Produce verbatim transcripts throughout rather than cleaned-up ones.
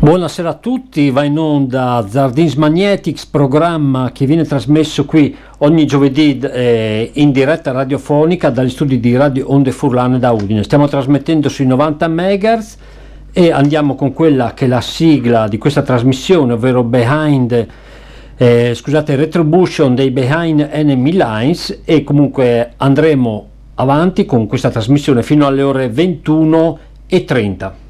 Buonasera a tutti, va in onda Zardins Magnetics, programma che viene trasmesso qui ogni giovedì eh, in diretta radiofonica dagli studi di Radio Onde Furlane da Udine. Stiamo trasmettendo sui novanta megahertz e andiamo con quella che è la sigla di questa trasmissione, ovvero Behind, eh, scusate, Retribution dei Behind Enemy Lines, e comunque andremo avanti con questa trasmissione fino alle ore ventuno e trenta.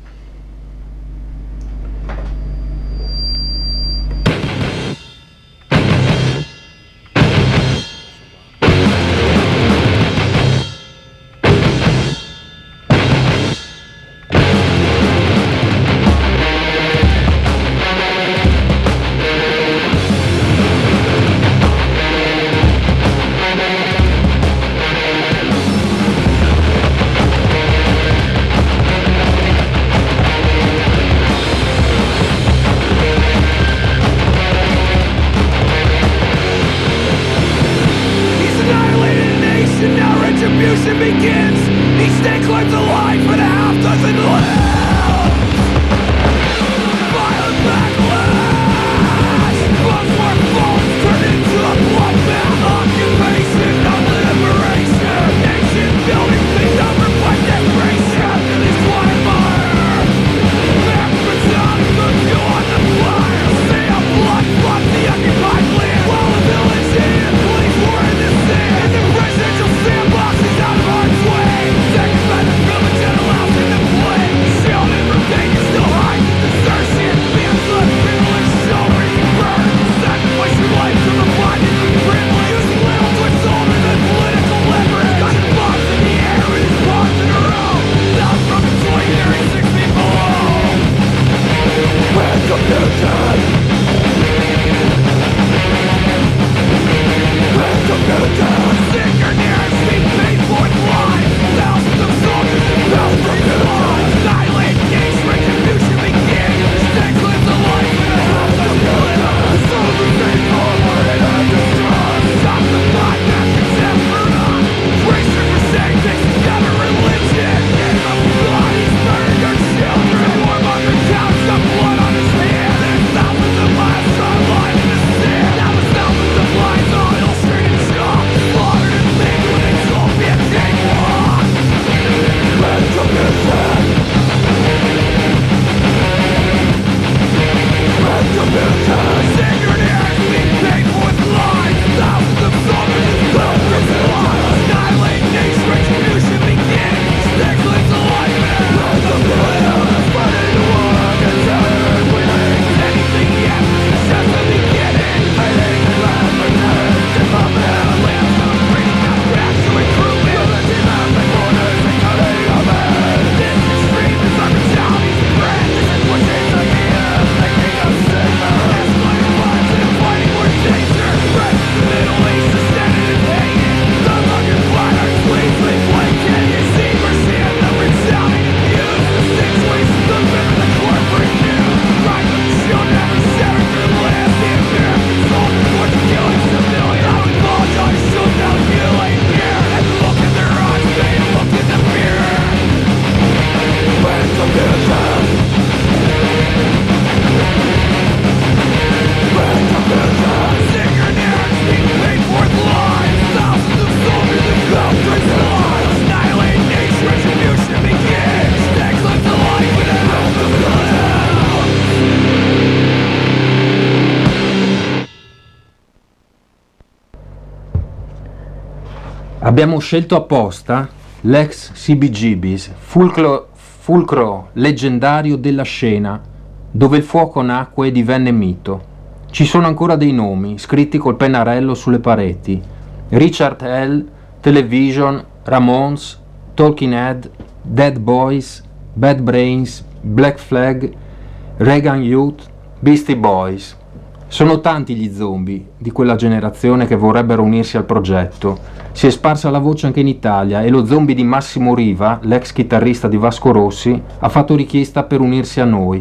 Abbiamo scelto apposta l'ex C B G B's, fulcro, fulcro leggendario della scena, dove il fuoco nacque e divenne mito. Ci sono ancora dei nomi, scritti col pennarello sulle pareti: Richard Hell, Television, Ramones, Talking Head, Dead Boys, Bad Brains, Black Flag, Reagan Youth, Beastie Boys. Sono tanti gli zombie di quella generazione che vorrebbero unirsi al progetto. Si è sparsa la voce anche in Italia e lo zombie di Massimo Riva, l'ex chitarrista di Vasco Rossi, ha fatto richiesta per unirsi a noi.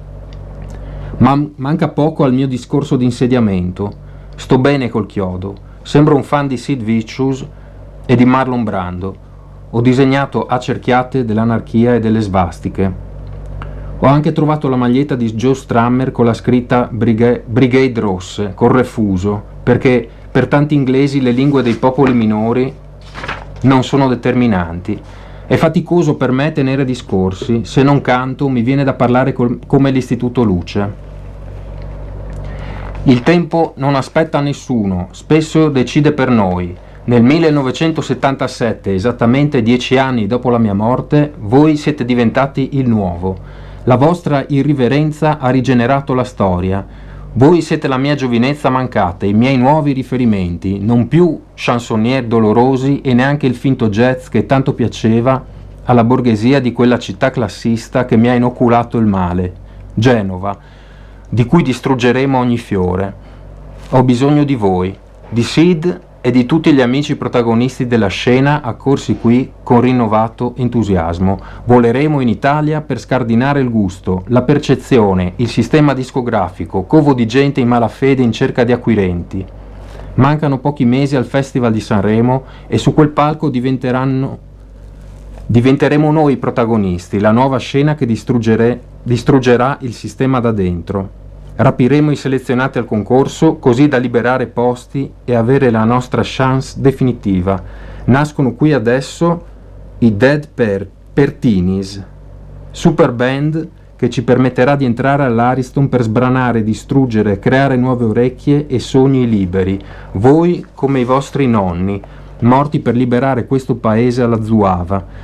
Ma manca poco al mio discorso di insediamento. Sto bene col chiodo. Sembro un fan di Sid Vicious e di Marlon Brando. Ho disegnato a cerchiate dell'anarchia e delle svastiche. Ho anche trovato la maglietta di Joe Strummer con la scritta Brigade, Brigade Rosse, col refuso, perché per tanti inglesi le lingue dei popoli minori non sono determinanti. È faticoso per me tenere discorsi, se non canto mi viene da parlare col, come l'Istituto Luce. Il tempo non aspetta nessuno, spesso decide per noi. Nel millenovecentosettantasette, esattamente dieci anni dopo la mia morte, voi siete diventati il nuovo. La vostra irriverenza ha rigenerato la storia. Voi siete la mia giovinezza mancata, i miei nuovi riferimenti, non più chansonnier dolorosi e neanche il finto jazz che tanto piaceva alla borghesia di quella città classista che mi ha inoculato il male, Genova, di cui distruggeremo ogni fiore. Ho bisogno di voi, di Sid e di tutti gli amici protagonisti della scena accorsi qui con rinnovato entusiasmo. Voleremo in Italia per scardinare il gusto, la percezione, il sistema discografico, covo di gente in malafede in cerca di acquirenti. Mancano pochi mesi al Festival di Sanremo e su quel palco diventeranno, diventeremo noi i protagonisti, la nuova scena che distruggerà il sistema da dentro. Rapiremo i selezionati al concorso così da liberare posti e avere la nostra chance definitiva. Nascono qui adesso i Dead per Pertinis, super band che ci permetterà di entrare all'Ariston per sbranare, distruggere, creare nuove orecchie e sogni liberi. Voi come i vostri nonni, morti per liberare questo paese alla Zuava.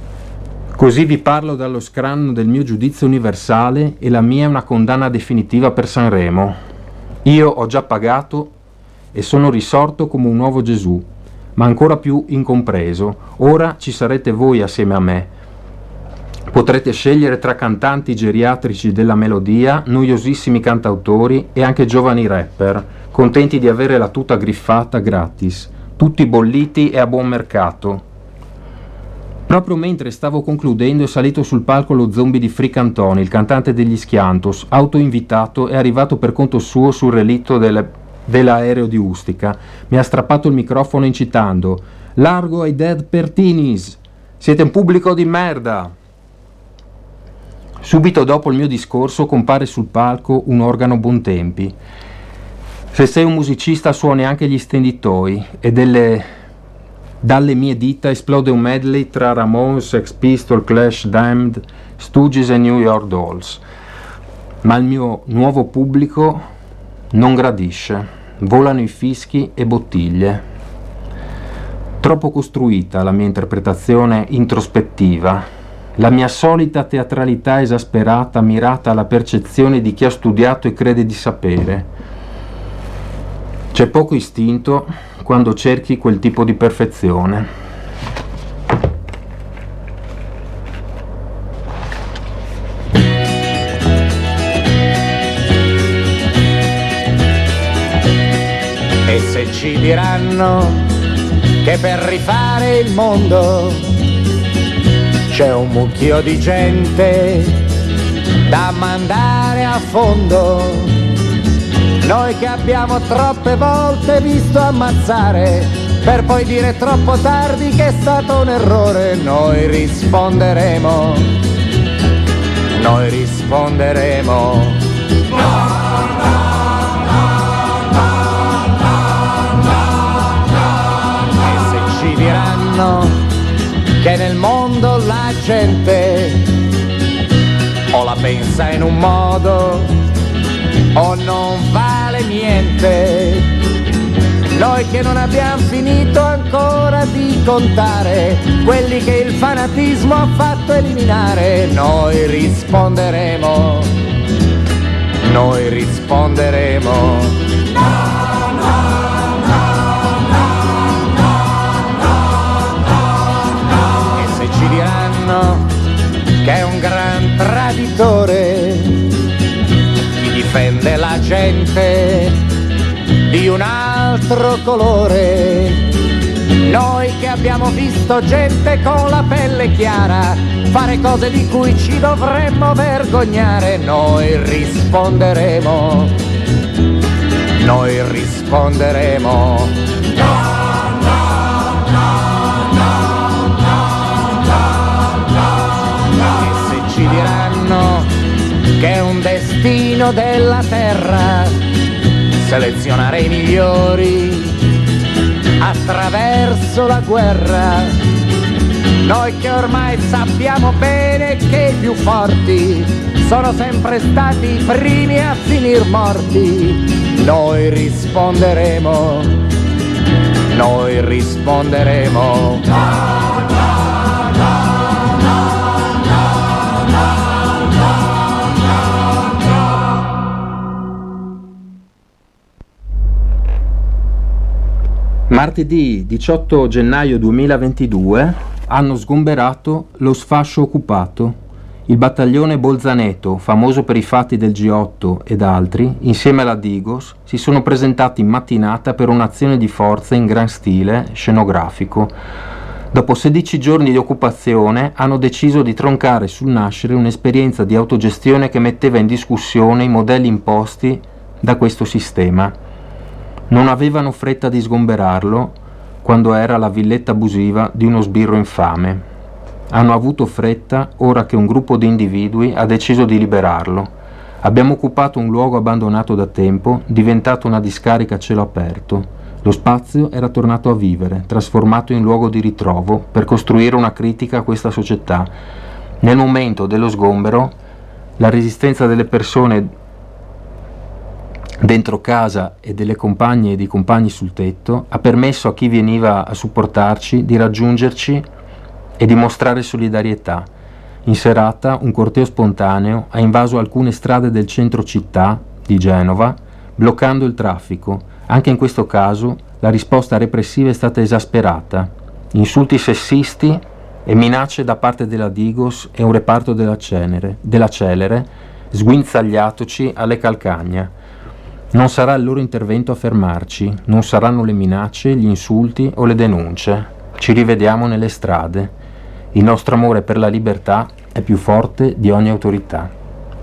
Così vi parlo dallo scranno del mio giudizio universale e la mia è una condanna definitiva per Sanremo. Io ho già pagato e sono risorto come un nuovo Gesù, ma ancora più incompreso. Ora ci sarete voi assieme a me. Potrete scegliere tra cantanti geriatrici della melodia, noiosissimi cantautori e anche giovani rapper, contenti di avere la tuta griffata gratis, tutti bolliti e a buon mercato. Proprio mentre stavo concludendo è salito sul palco lo zombie di Frick Antoni, il cantante degli Schiantos, autoinvitato e arrivato per conto suo sul relitto del, dell'aereo di Ustica. Mi ha strappato il microfono incitando: «Largo ai Dead Pertinis! Siete un pubblico di merda!» Subito dopo il mio discorso compare sul palco un organo Bontempi. Se sei un musicista suoni anche gli stenditoi e delle... Dalle mie dita esplode un medley tra Ramones, Sex Pistols, Clash, Damned, Stooges e New York Dolls. Ma il mio nuovo pubblico non gradisce. Volano i fischi e bottiglie. Troppo costruita la mia interpretazione introspettiva. La mia solita teatralità esasperata mirata alla percezione di chi ha studiato e crede di sapere. C'è poco istinto quando cerchi quel tipo di perfezione. E se ci diranno che per rifare il mondo c'è un mucchio di gente da mandare a fondo, noi che abbiamo troppe volte visto ammazzare per poi dire troppo tardi che è stato un errore, noi risponderemo, noi risponderemo. No, no, no, no, no, no, no. E se ci diranno che nel mondo la gente o la pensa in un modo o non vale niente, noi che non abbiamo finito ancora di contare quelli che il fanatismo ha fatto eliminare, noi risponderemo, noi risponderemo. No, no, no, no, no, no, no. E se ci diranno che è un gran traditore difende la gente di un altro colore, noi che abbiamo visto gente con la pelle chiara fare cose di cui ci dovremmo vergognare, noi risponderemo, noi risponderemo. No, no, no, no, no, no, no, no. E se ci diranno che è un destino della terra, selezionare i migliori attraverso la guerra. Noi che ormai sappiamo bene che i più forti sono sempre stati i primi a finir morti, noi risponderemo, noi risponderemo. Martedì diciotto gennaio duemilaventidue hanno sgomberato lo sfascio occupato. Il battaglione Bolzaneto, famoso per i fatti del G otto ed altri, insieme alla Digos, si sono presentati in mattinata per un'azione di forza in gran stile scenografico. Dopo sedici giorni di occupazione hanno deciso di troncare sul nascere un'esperienza di autogestione che metteva in discussione i modelli imposti da questo sistema. Non avevano fretta di sgomberarlo quando era la villetta abusiva di uno sbirro infame. Hanno avuto fretta ora che un gruppo di individui ha deciso di liberarlo. Abbiamo occupato un luogo abbandonato da tempo, diventato una discarica a cielo aperto. Lo spazio era tornato a vivere, trasformato in luogo di ritrovo per costruire una critica a questa società. Nel momento dello sgombero, la resistenza delle persone dentro casa e delle compagne e dei compagni sul tetto ha permesso a chi veniva a supportarci di raggiungerci e di mostrare solidarietà. In serata un corteo spontaneo ha invaso alcune strade del centro città di Genova, bloccando il traffico. Anche in questo caso la risposta repressiva è stata esasperata. Insulti sessisti e minacce da parte della Digos e un reparto della Cenere, della Celere, sguinzagliatoci alle calcagna. Non sarà il loro intervento a fermarci, non saranno le minacce, gli insulti o le denunce. Ci rivediamo nelle strade. Il nostro amore per la libertà è più forte di ogni autorità.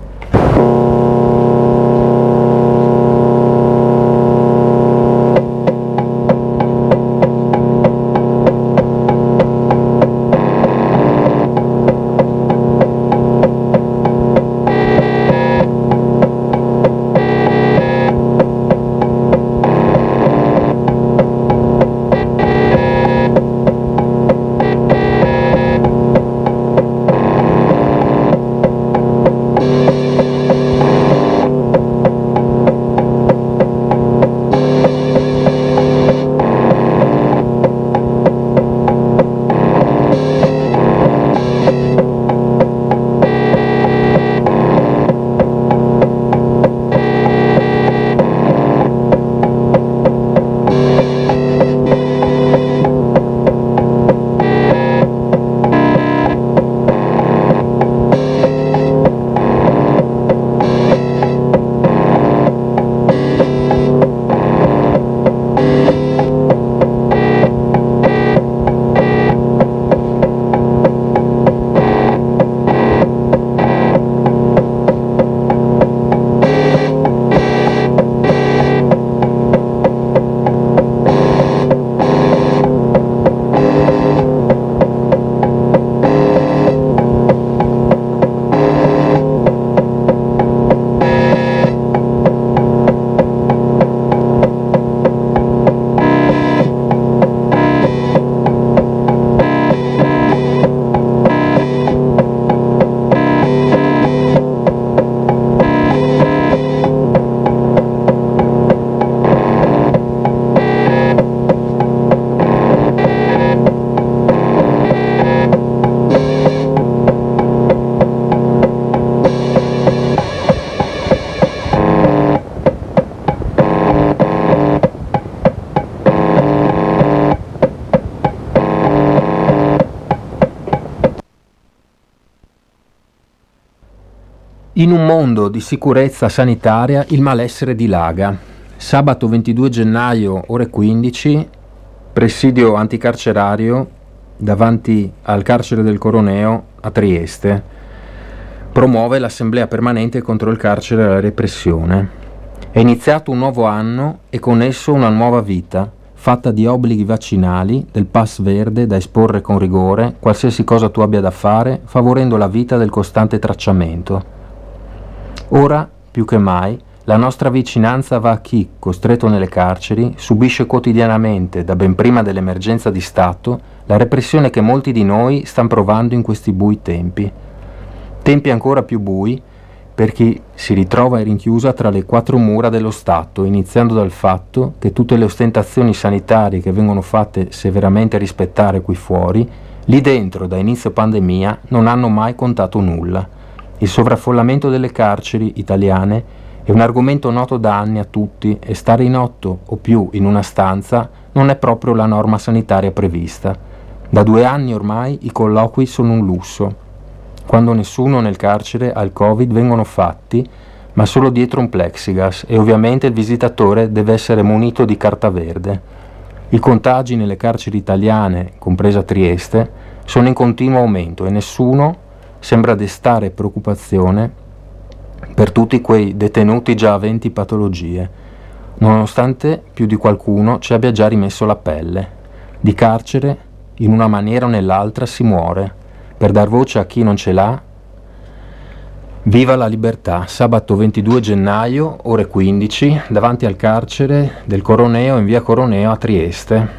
In un mondo di sicurezza sanitaria il malessere dilaga. Sabato ventidue gennaio, ore quindici, presidio anticarcerario davanti al carcere del Coroneo a Trieste. Promuove l'assemblea permanente contro il carcere e la repressione. È iniziato un nuovo anno e con esso una nuova vita, fatta di obblighi vaccinali, del pass verde da esporre con rigore, qualsiasi cosa tu abbia da fare, favorendo la vita del costante tracciamento. Ora, più che mai, la nostra vicinanza va a chi, costretto nelle carceri, subisce quotidianamente, da ben prima dell'emergenza di Stato, la repressione che molti di noi stanno provando in questi bui tempi. Tempi ancora più bui per chi si ritrova rinchiusa tra le quattro mura dello Stato, iniziando dal fatto che tutte le ostentazioni sanitarie che vengono fatte severamente rispettare qui fuori, lì dentro, da inizio pandemia, non hanno mai contato nulla. Il sovraffollamento delle carceri italiane è un argomento noto da anni a tutti e stare in otto o più in una stanza non è proprio la norma sanitaria prevista. Da due anni ormai i colloqui sono un lusso. Quando nessuno nel carcere ha il Covid vengono fatti, ma solo dietro un plexigas, e ovviamente il visitatore deve essere munito di carta verde. I contagi nelle carceri italiane, compresa Trieste, sono in continuo aumento e nessuno sembra destare preoccupazione per tutti quei detenuti già aventi patologie, nonostante più di qualcuno ci abbia già rimesso la pelle. Di carcere, in una maniera o nell'altra, si muore. Per dar voce a chi non ce l'ha, viva la libertà, sabato ventidue gennaio, ore quindici, davanti al carcere del Coroneo in via Coroneo a Trieste.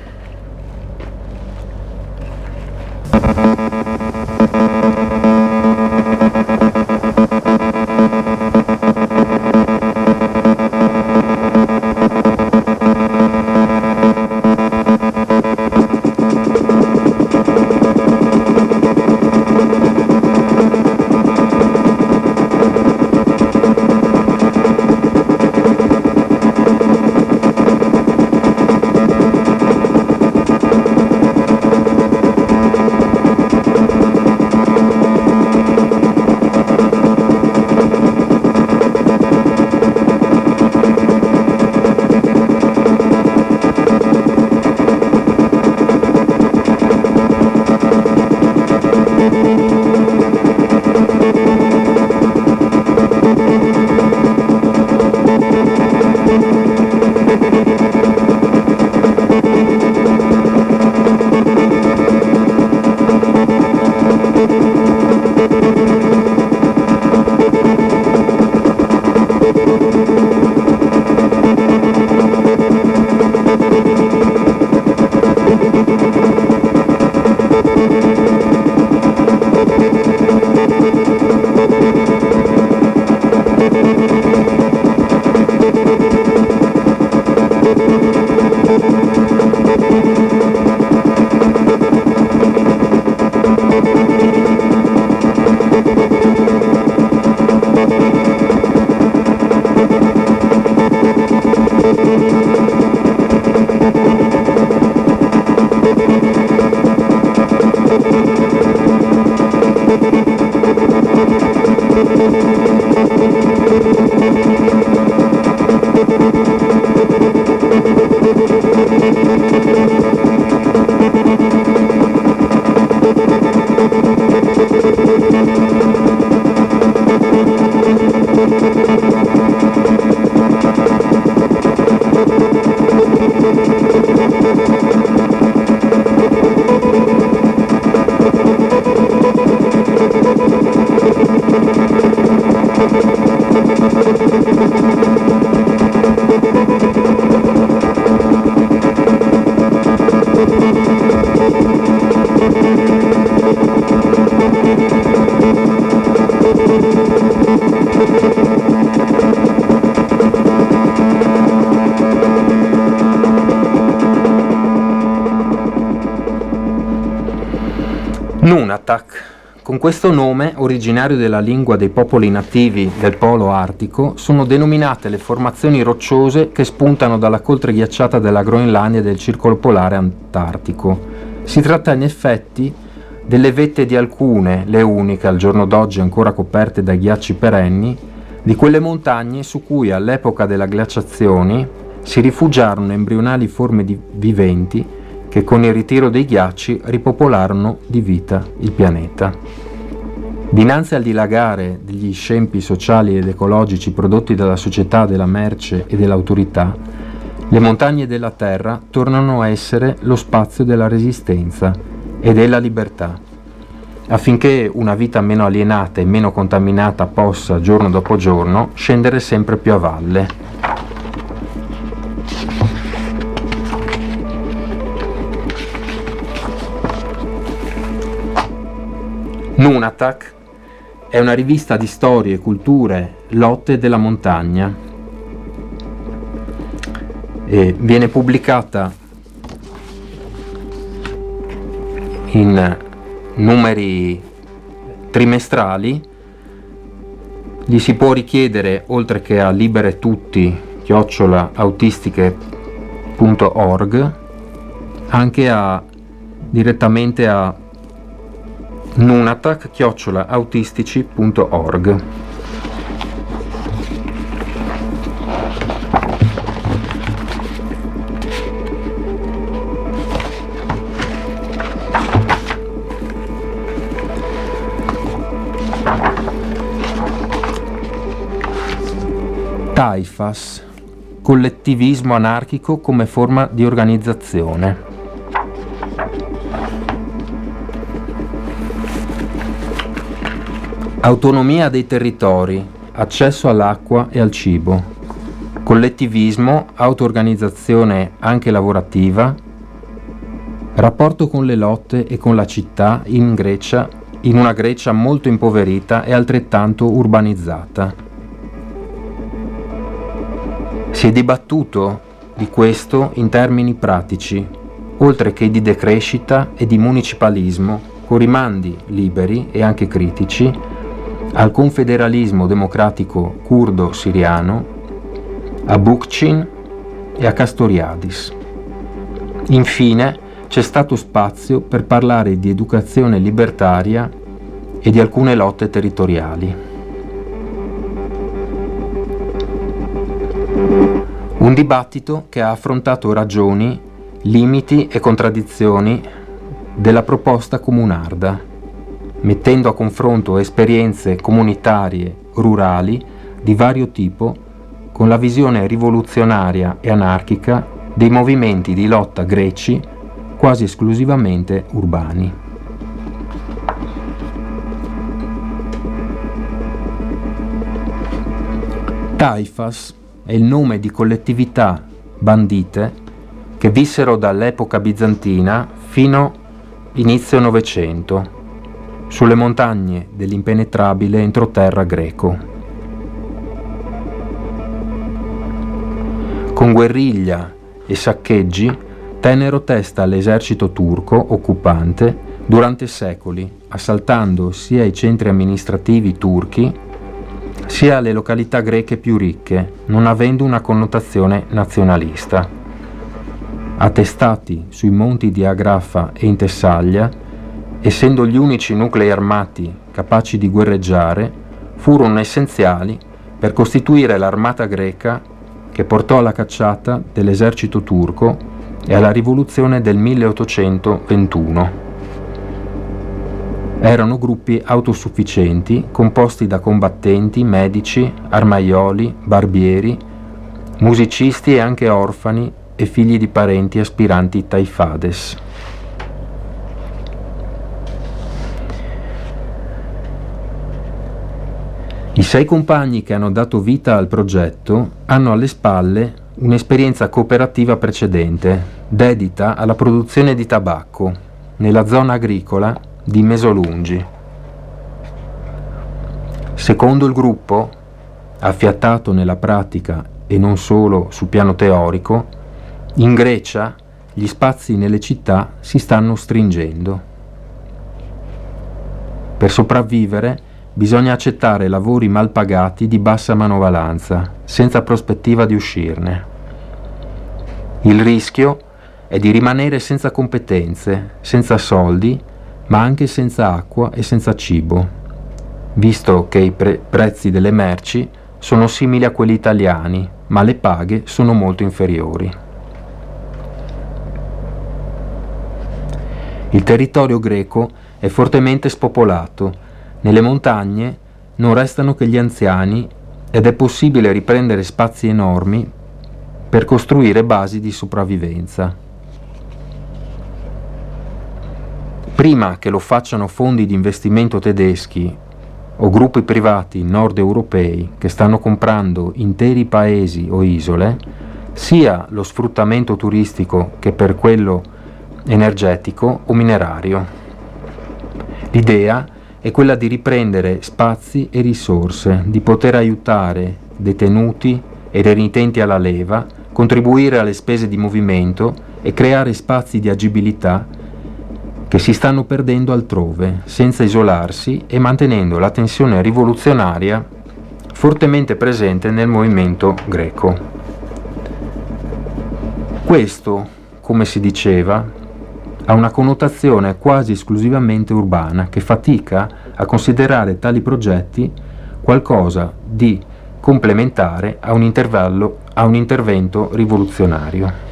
Nunatak. Con questo nome, originario della lingua dei popoli nativi del polo artico, sono denominate le formazioni rocciose che spuntano dalla coltre ghiacciata della Groenlandia e del circolo polare antartico. Si tratta in effetti delle vette di alcune, le uniche al giorno d'oggi ancora coperte dai ghiacci perenni, di quelle montagne su cui all'epoca della glaciazione si rifugiarono embrionali forme di viventi che con il ritiro dei ghiacci ripopolarono di vita il pianeta. Dinanzi al dilagare degli scempi sociali ed ecologici prodotti dalla società della merce e dell'autorità, le montagne della Terra tornano a essere lo spazio della resistenza e della libertà. affinché una vita meno alienata e meno contaminata possa, giorno dopo giorno, scendere sempre più a valle. Nunatak è una rivista di storie, culture, lotte della montagna e viene pubblicata in numeri trimestrali. Gli si può richiedere, oltre che a liberetutti chiocciola autistiche punto org, anche a direttamente a nunatak chiocciola autistici punto org. Taifas, collettivismo anarchico come forma di organizzazione. Autonomia dei territori, accesso all'acqua e al cibo. Collettivismo, auto-organizzazione anche lavorativa. Rapporto con le lotte e con la città in Grecia, in una Grecia molto impoverita e altrettanto urbanizzata. Si è dibattuto di questo in termini pratici, oltre che di decrescita e di municipalismo, con rimandi liberi e anche critici al confederalismo democratico curdo-siriano, a Bookchin e a Castoriadis. Infine c'è stato spazio per parlare di educazione libertaria e di alcune lotte territoriali. Un dibattito che ha affrontato ragioni, limiti e contraddizioni della proposta comunarda, mettendo a confronto esperienze comunitarie rurali di vario tipo con la visione rivoluzionaria e anarchica dei movimenti di lotta greci quasi esclusivamente urbani. Taifas è il nome di collettività bandite che vissero dall'epoca bizantina fino inizio Novecento sulle montagne dell'impenetrabile entroterra greco. Con guerriglia e saccheggi tennero testa all'esercito turco occupante durante secoli, assaltando sia i centri amministrativi turchi sia le località greche più ricche, non avendo una connotazione nazionalista. Attestati sui monti di Agrafa e in Tessaglia, essendo gli unici nuclei armati capaci di guerreggiare, furono essenziali per costituire l'armata greca che portò alla cacciata dell'esercito turco e alla rivoluzione del milleottocentoventuno. Erano gruppi autosufficienti composti da combattenti, medici, armaioli, barbieri, musicisti e anche orfani e figli di parenti aspiranti taifades. I sei compagni che hanno dato vita al progetto hanno alle spalle un'esperienza cooperativa precedente, dedita alla produzione di tabacco nella zona agricola di Mesolungi. Secondo il gruppo, affiatato nella pratica e non solo sul piano teorico, in Grecia gli spazi nelle città si stanno stringendo. Per sopravvivere bisogna accettare lavori mal pagati di bassa manovalanza, senza prospettiva di uscirne. Il rischio è di rimanere senza competenze, senza soldi, ma anche senza acqua e senza cibo, visto che i pre- prezzi delle merci sono simili a quelli italiani, ma le paghe sono molto inferiori. Il territorio greco è fortemente spopolato. Nelle montagne non restano che gli anziani ed è possibile riprendere spazi enormi per costruire basi di sopravvivenza. prima che lo facciano fondi di investimento tedeschi o gruppi privati nord europei che stanno comprando interi paesi o isole, sia lo sfruttamento turistico che per quello energetico o minerario. L'idea è quella di riprendere spazi e risorse, di poter aiutare detenuti e renitenti alla leva, contribuire alle spese di movimento e creare spazi di agibilità che si stanno perdendo altrove, senza isolarsi e mantenendo la tensione rivoluzionaria fortemente presente nel movimento greco. Questo, come si diceva, ha una connotazione quasi esclusivamente urbana che fatica a considerare tali progetti qualcosa di complementare a un, intervallo, a un intervento rivoluzionario.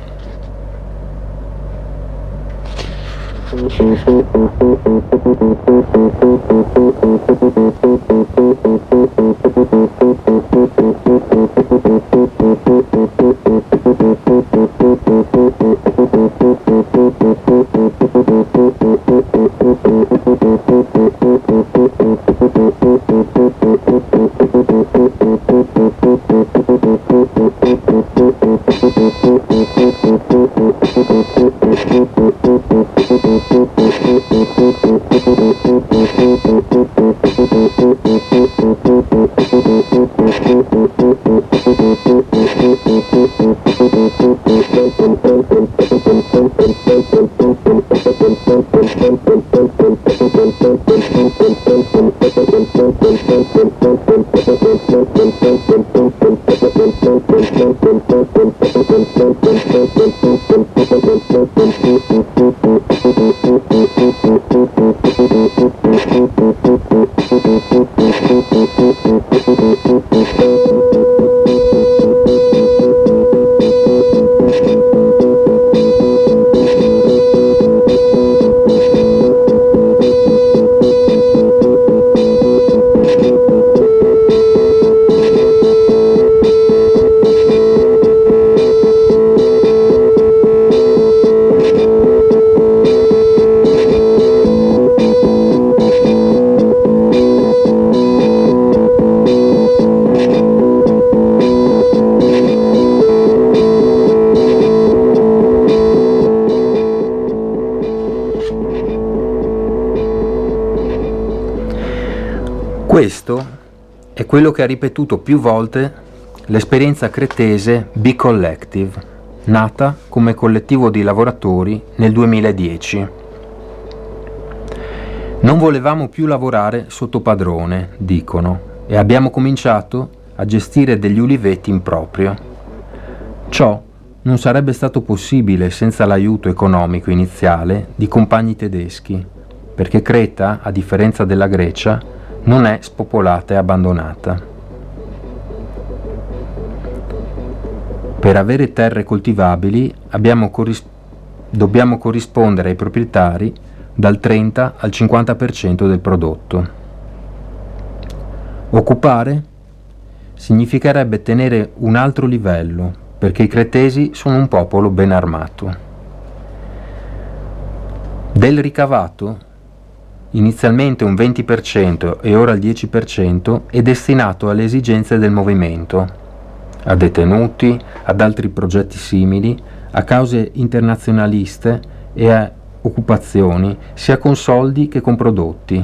Questo è quello che ha ripetuto più volte l'esperienza cretese B-Collective, nata come collettivo di lavoratori nel duemiladieci. Non volevamo più lavorare sotto padrone, dicono, e abbiamo cominciato a gestire degli uliveti in proprio. Ciò non sarebbe stato possibile senza l'aiuto economico iniziale di compagni tedeschi, perché Creta, a differenza della Grecia, non è spopolata e abbandonata. Per avere terre coltivabili abbiamo corris- dobbiamo corrispondere ai proprietari dal trenta al cinquanta per cento del prodotto. Occupare significherebbe tenere un altro livello, perché i cretesi sono un popolo ben armato. Del ricavato, inizialmente un venti per cento e ora il dieci per cento, è destinato alle esigenze del movimento, a detenuti, ad altri progetti simili, a cause internazionaliste e a occupazioni, sia con soldi che con prodotti,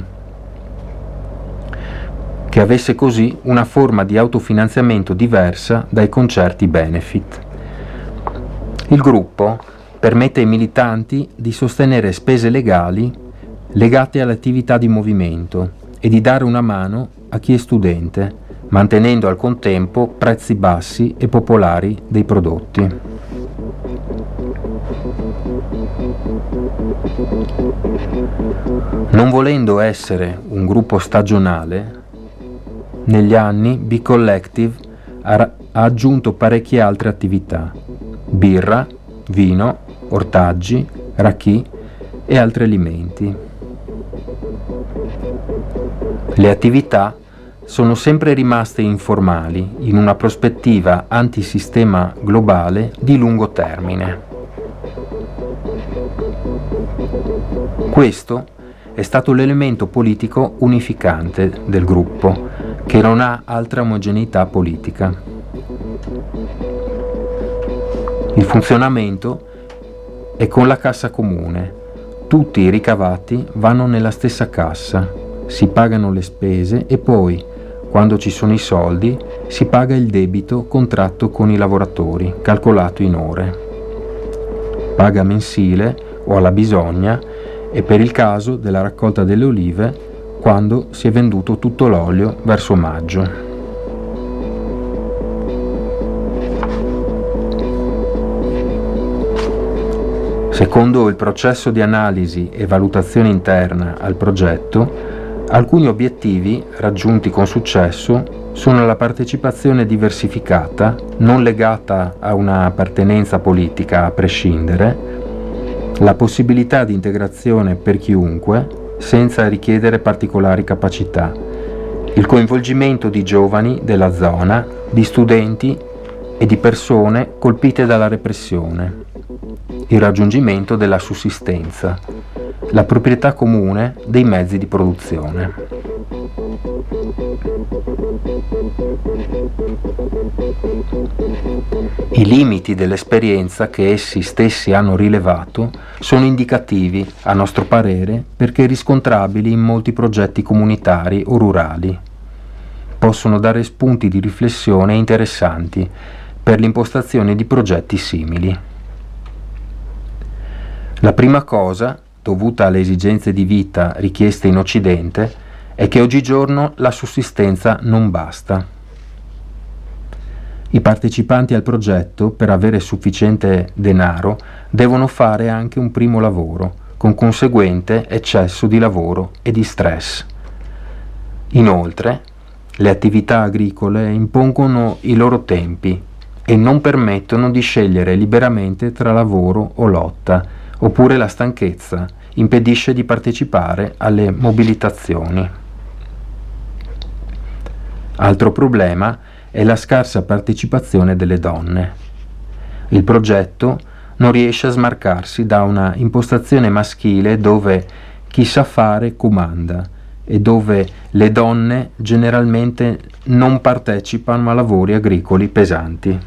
che avesse così una forma di autofinanziamento diversa dai concerti benefit. Il gruppo permette ai militanti di sostenere spese legali legate alle attività di movimento e di dare una mano a chi è studente, mantenendo al contempo prezzi bassi e popolari dei prodotti. Non volendo essere un gruppo stagionale, negli anni B-Collective ha aggiunto parecchie altre attività: birra, vino, ortaggi, raki e altri alimenti. Le attività sono sempre rimaste informali in una prospettiva antisistema globale di lungo termine. Questo è stato l'elemento politico unificante del gruppo, che non ha altra omogeneità politica. Il funzionamento è con la cassa comune. Tutti i ricavati vanno nella stessa cassa, si pagano le spese e poi, quando ci sono i soldi, si paga il debito contratto con i lavoratori, calcolato in ore. Paga mensile o alla bisogna e per il caso della raccolta delle olive quando si è venduto tutto l'olio verso maggio. Secondo il processo di analisi e valutazione interna al progetto, alcuni obiettivi raggiunti con successo sono la partecipazione diversificata, non legata a una appartenenza politica a prescindere, la possibilità di integrazione per chiunque, senza richiedere particolari capacità, il coinvolgimento di giovani della zona, di studenti e di persone colpite dalla repressione, il raggiungimento della sussistenza, la proprietà comune dei mezzi di produzione. I limiti dell'esperienza che essi stessi hanno rilevato sono indicativi, a nostro parere, perché riscontrabili in molti progetti comunitari o rurali. Possono dare spunti di riflessione interessanti per l'impostazione di progetti simili. La prima cosa, dovuta alle esigenze di vita richieste in Occidente, è che oggigiorno la sussistenza non basta. I partecipanti al progetto, per avere sufficiente denaro, devono fare anche un primo lavoro, con conseguente eccesso di lavoro e di stress. Inoltre, le attività agricole impongono i loro tempi e non permettono di scegliere liberamente tra lavoro o lotta, oppure la stanchezza impedisce di partecipare alle mobilitazioni. Altro problema è la scarsa partecipazione delle donne. Il progetto non riesce a smarcarsi da una impostazione maschile dove chi sa fare comanda e dove le donne generalmente non partecipano a lavori agricoli pesanti.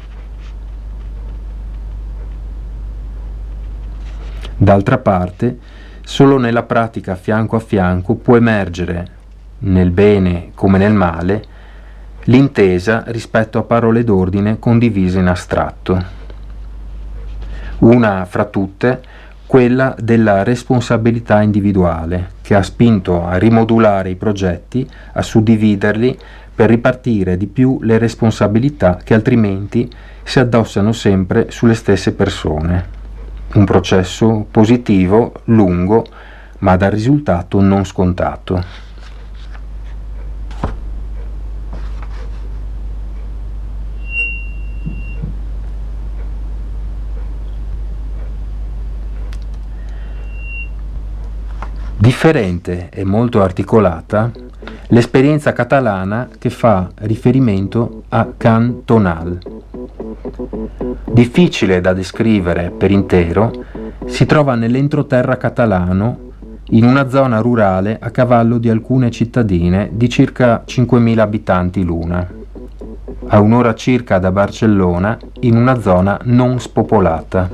D'altra parte, solo nella pratica fianco a fianco può emergere, nel bene come nel male, l'intesa rispetto a parole d'ordine condivise in astratto. Una fra tutte, quella della responsabilità individuale, che ha spinto a rimodulare i progetti, a suddividerli per ripartire di più le responsabilità che altrimenti si addossano sempre sulle stesse persone. Un processo positivo, lungo, ma dal risultato non scontato. Differente e molto articolata l'esperienza catalana che fa riferimento a Can Tonal. Difficile da descrivere per intero, si trova nell'entroterra catalano, in una zona rurale a cavallo di alcune cittadine di circa cinquemila abitanti l'una, a un'ora circa da Barcellona, in una zona non spopolata.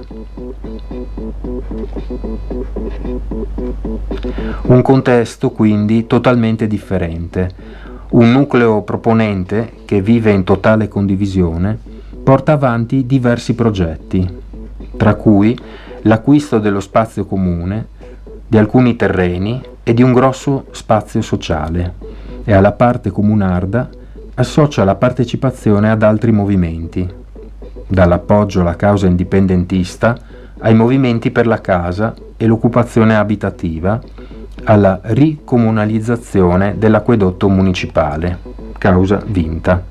Un contesto quindi totalmente differente, un nucleo proponente che vive in totale condivisione, porta avanti diversi progetti, tra cui l'acquisto dello spazio comune, di alcuni terreni e di un grosso spazio sociale, e alla parte comunarda associa la partecipazione ad altri movimenti, dall'appoggio alla causa indipendentista ai movimenti per la casa e l'occupazione abitativa, alla ricomunalizzazione dell'acquedotto municipale, causa vinta.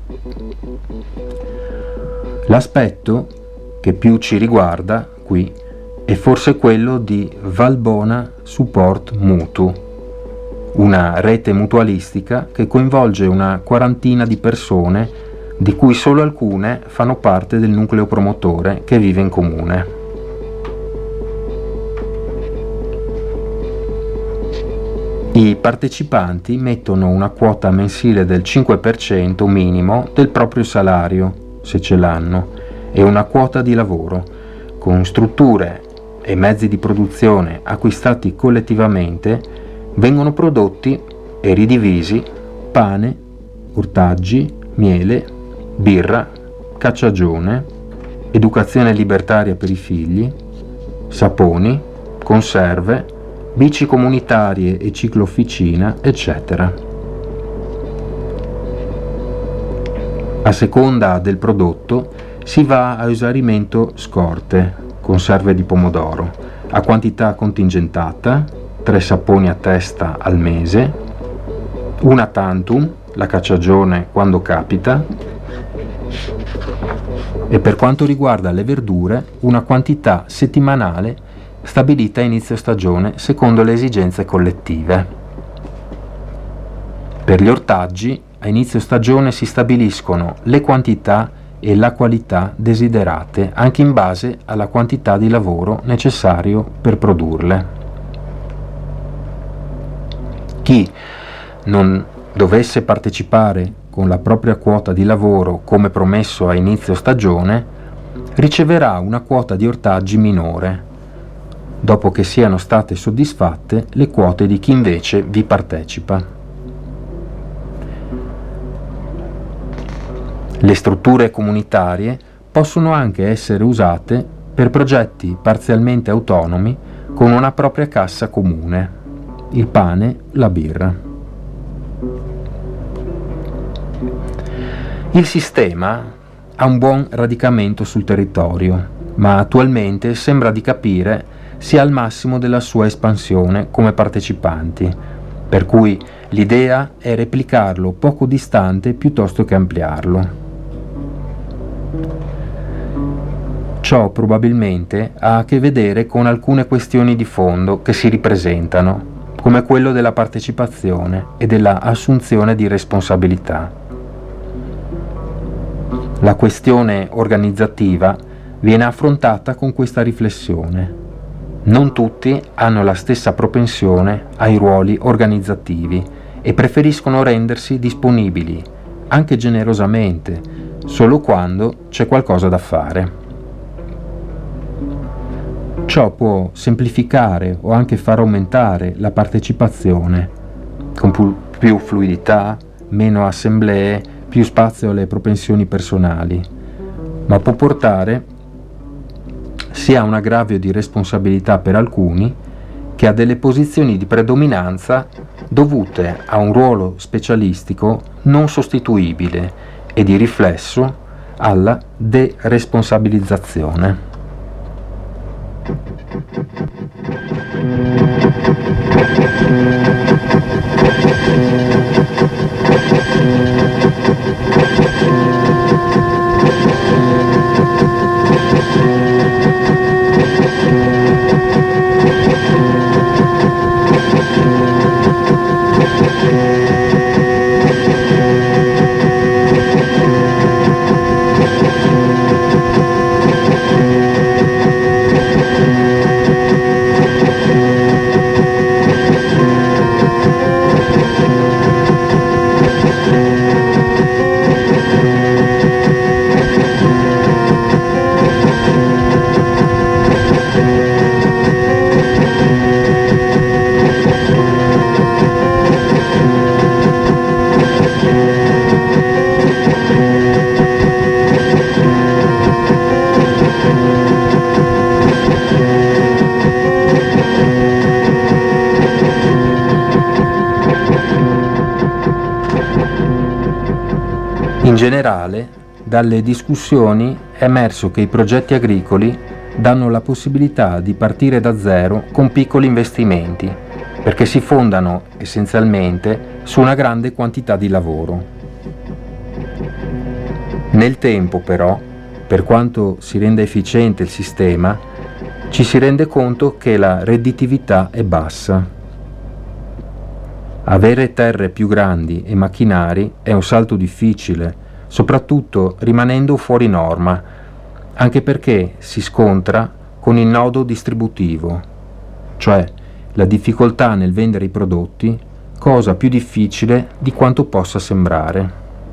L'aspetto che più ci riguarda qui è forse quello di Valbona Support Mutu, una rete mutualistica che coinvolge una quarantina di persone, di cui solo alcune fanno parte del nucleo promotore che vive in comune. partecipanti mettono una quota mensile del cinque per cento minimo del proprio salario, se ce l'hanno, e una quota di lavoro, con strutture e mezzi di produzione acquistati collettivamente, vengono prodotti e ridivisi pane, ortaggi, miele, birra, cacciagione, educazione libertaria per i figli, saponi, conserve, bici comunitarie e ciclofficina, eccetera. A seconda del prodotto si va a esaurimento scorte, conserve di pomodoro, a quantità contingentata, tre saponi a testa al mese, una tantum, la cacciagione quando capita, e per quanto riguarda le verdure, una quantità settimanale stabilita a inizio stagione secondo le esigenze collettive. Per gli ortaggi, a inizio stagione si stabiliscono le quantità e la qualità desiderate, anche in base alla quantità di lavoro necessario per produrle. Chi non dovesse partecipare con la propria quota di lavoro come promesso a inizio stagione, riceverà una quota di ortaggi minore, dopo che siano state soddisfatte le quote di chi invece vi partecipa. Le strutture comunitarie possono anche essere usate per progetti parzialmente autonomi con una propria cassa comune, il pane, la birra. Il sistema ha un buon radicamento sul territorio, ma attualmente sembra di capire sia al massimo della sua espansione come partecipanti, per cui l'idea è replicarlo poco distante piuttosto che ampliarlo. Ciò probabilmente ha a che vedere con alcune questioni di fondo che si ripresentano, come quello della partecipazione e della assunzione di responsabilità. La questione organizzativa viene affrontata con questa riflessione. Non tutti hanno la stessa propensione ai ruoli organizzativi e preferiscono rendersi disponibili, anche generosamente, solo quando c'è qualcosa da fare. Ciò può semplificare o anche far aumentare la partecipazione, con più fluidità, meno assemblee, più spazio alle propensioni personali, ma può portare sia a un aggravio di responsabilità per alcuni che a delle posizioni di predominanza dovute a un ruolo specialistico non sostituibile e di riflesso alla deresponsabilizzazione. In generale, dalle discussioni è emerso che i progetti agricoli danno la possibilità di partire da zero con piccoli investimenti, perché si fondano essenzialmente su una grande quantità di lavoro. Nel tempo, però, per quanto si renda efficiente il sistema, ci si rende conto che la redditività è bassa. Avere terre più grandi e macchinari è un salto difficile, soprattutto rimanendo fuori norma, anche perché si scontra con il nodo distributivo, cioè la difficoltà nel vendere i prodotti cosa più difficile di quanto possa sembrare.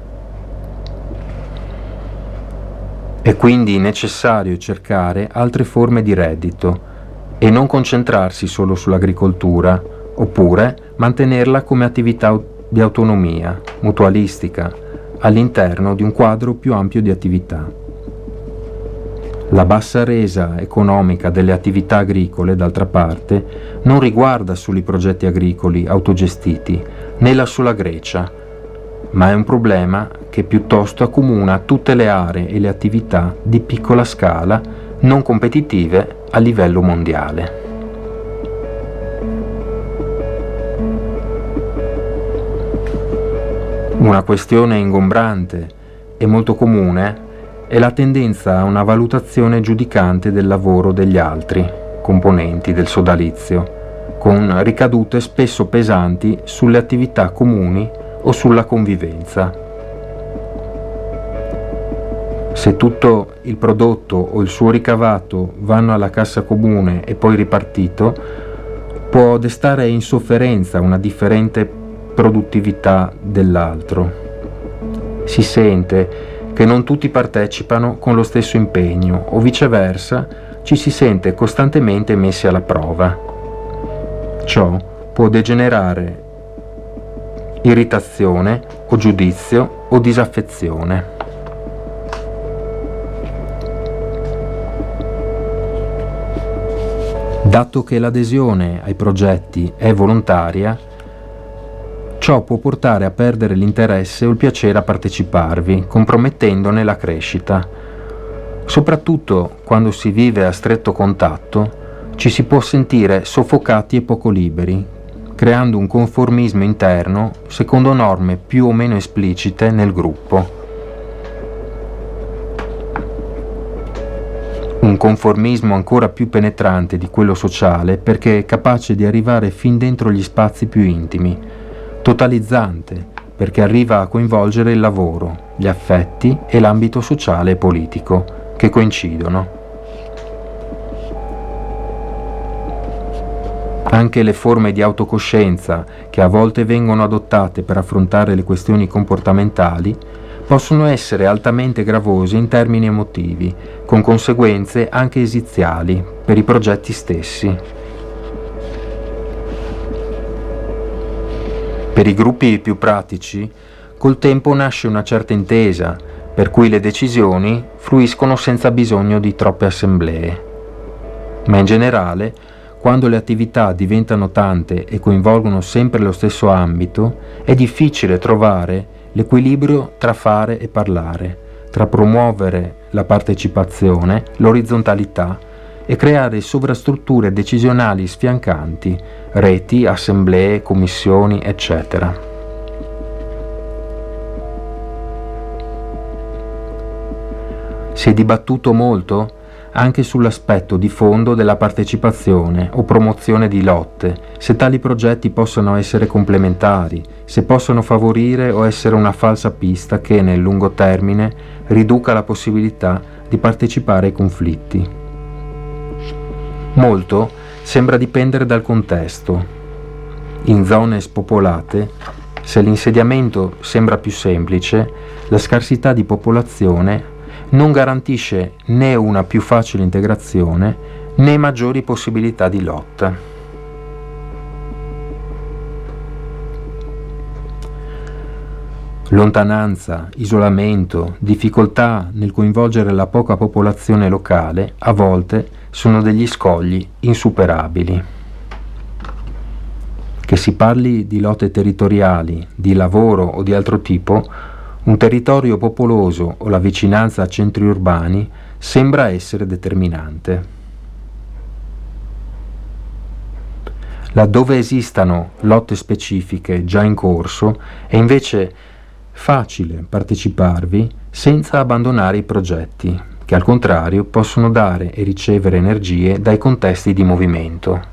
È quindi necessario cercare altre forme di reddito e non concentrarsi solo sull'agricoltura, oppure mantenerla come attività di autonomia, mutualistica, all'interno di un quadro più ampio di attività. La bassa resa economica delle attività agricole, d'altra parte, non riguarda solo i progetti agricoli autogestiti, né la sola Grecia, ma è un problema che piuttosto accomuna tutte le aree e le attività di piccola scala non competitive a livello mondiale. Una questione ingombrante e molto comune è la tendenza a una valutazione giudicante del lavoro degli altri componenti del sodalizio, con ricadute spesso pesanti sulle attività comuni o sulla convivenza. Se tutto il prodotto o il suo ricavato vanno alla cassa comune e poi ripartito, può destare in sofferenza una differente produttività dell'altro. Si sente che non tutti partecipano con lo stesso impegno o viceversa ci si sente costantemente messi alla prova. Ciò può degenerare irritazione o giudizio o disaffezione. Dato che l'adesione ai progetti è volontaria, ciò può portare a perdere l'interesse o il piacere a parteciparvi, compromettendone la crescita. Soprattutto quando si vive a stretto contatto, ci si può sentire soffocati e poco liberi, creando un conformismo interno secondo norme più o meno esplicite nel gruppo. Un conformismo ancora più penetrante di quello sociale perché è capace di arrivare fin dentro gli spazi più intimi, totalizzante perché arriva a coinvolgere il lavoro, gli affetti e l'ambito sociale e politico che coincidono. Anche le forme di autocoscienza che a volte vengono adottate per affrontare le questioni comportamentali possono essere altamente gravose in termini emotivi, con conseguenze anche esiziali per i progetti stessi. Per i gruppi più pratici, col tempo nasce una certa intesa, per cui le decisioni fluiscono senza bisogno di troppe assemblee. Ma in generale, quando le attività diventano tante e coinvolgono sempre lo stesso ambito, è difficile trovare l'equilibrio tra fare e parlare, tra promuovere la partecipazione, l'orizzontalità e creare sovrastrutture decisionali sfiancanti, reti, assemblee, commissioni, eccetera. Si è dibattuto molto anche sull'aspetto di fondo della partecipazione o promozione di lotte, se tali progetti possano essere complementari, se possono favorire o essere una falsa pista che nel lungo termine riduca la possibilità di partecipare ai conflitti. Molto sembra dipendere dal contesto. In zone spopolate, se l'insediamento sembra più semplice, la scarsità di popolazione non garantisce né una più facile integrazione né maggiori possibilità di lotta. Lontananza, isolamento, difficoltà nel coinvolgere la poca popolazione locale a volte sono degli scogli insuperabili. Che si parli di lotte territoriali, di lavoro o di altro tipo, un territorio popoloso o la vicinanza a centri urbani sembra essere determinante. Laddove esistano lotte specifiche già in corso, è invece facile parteciparvi senza abbandonare i progetti, che al contrario possono dare e ricevere energie dai contesti di movimento.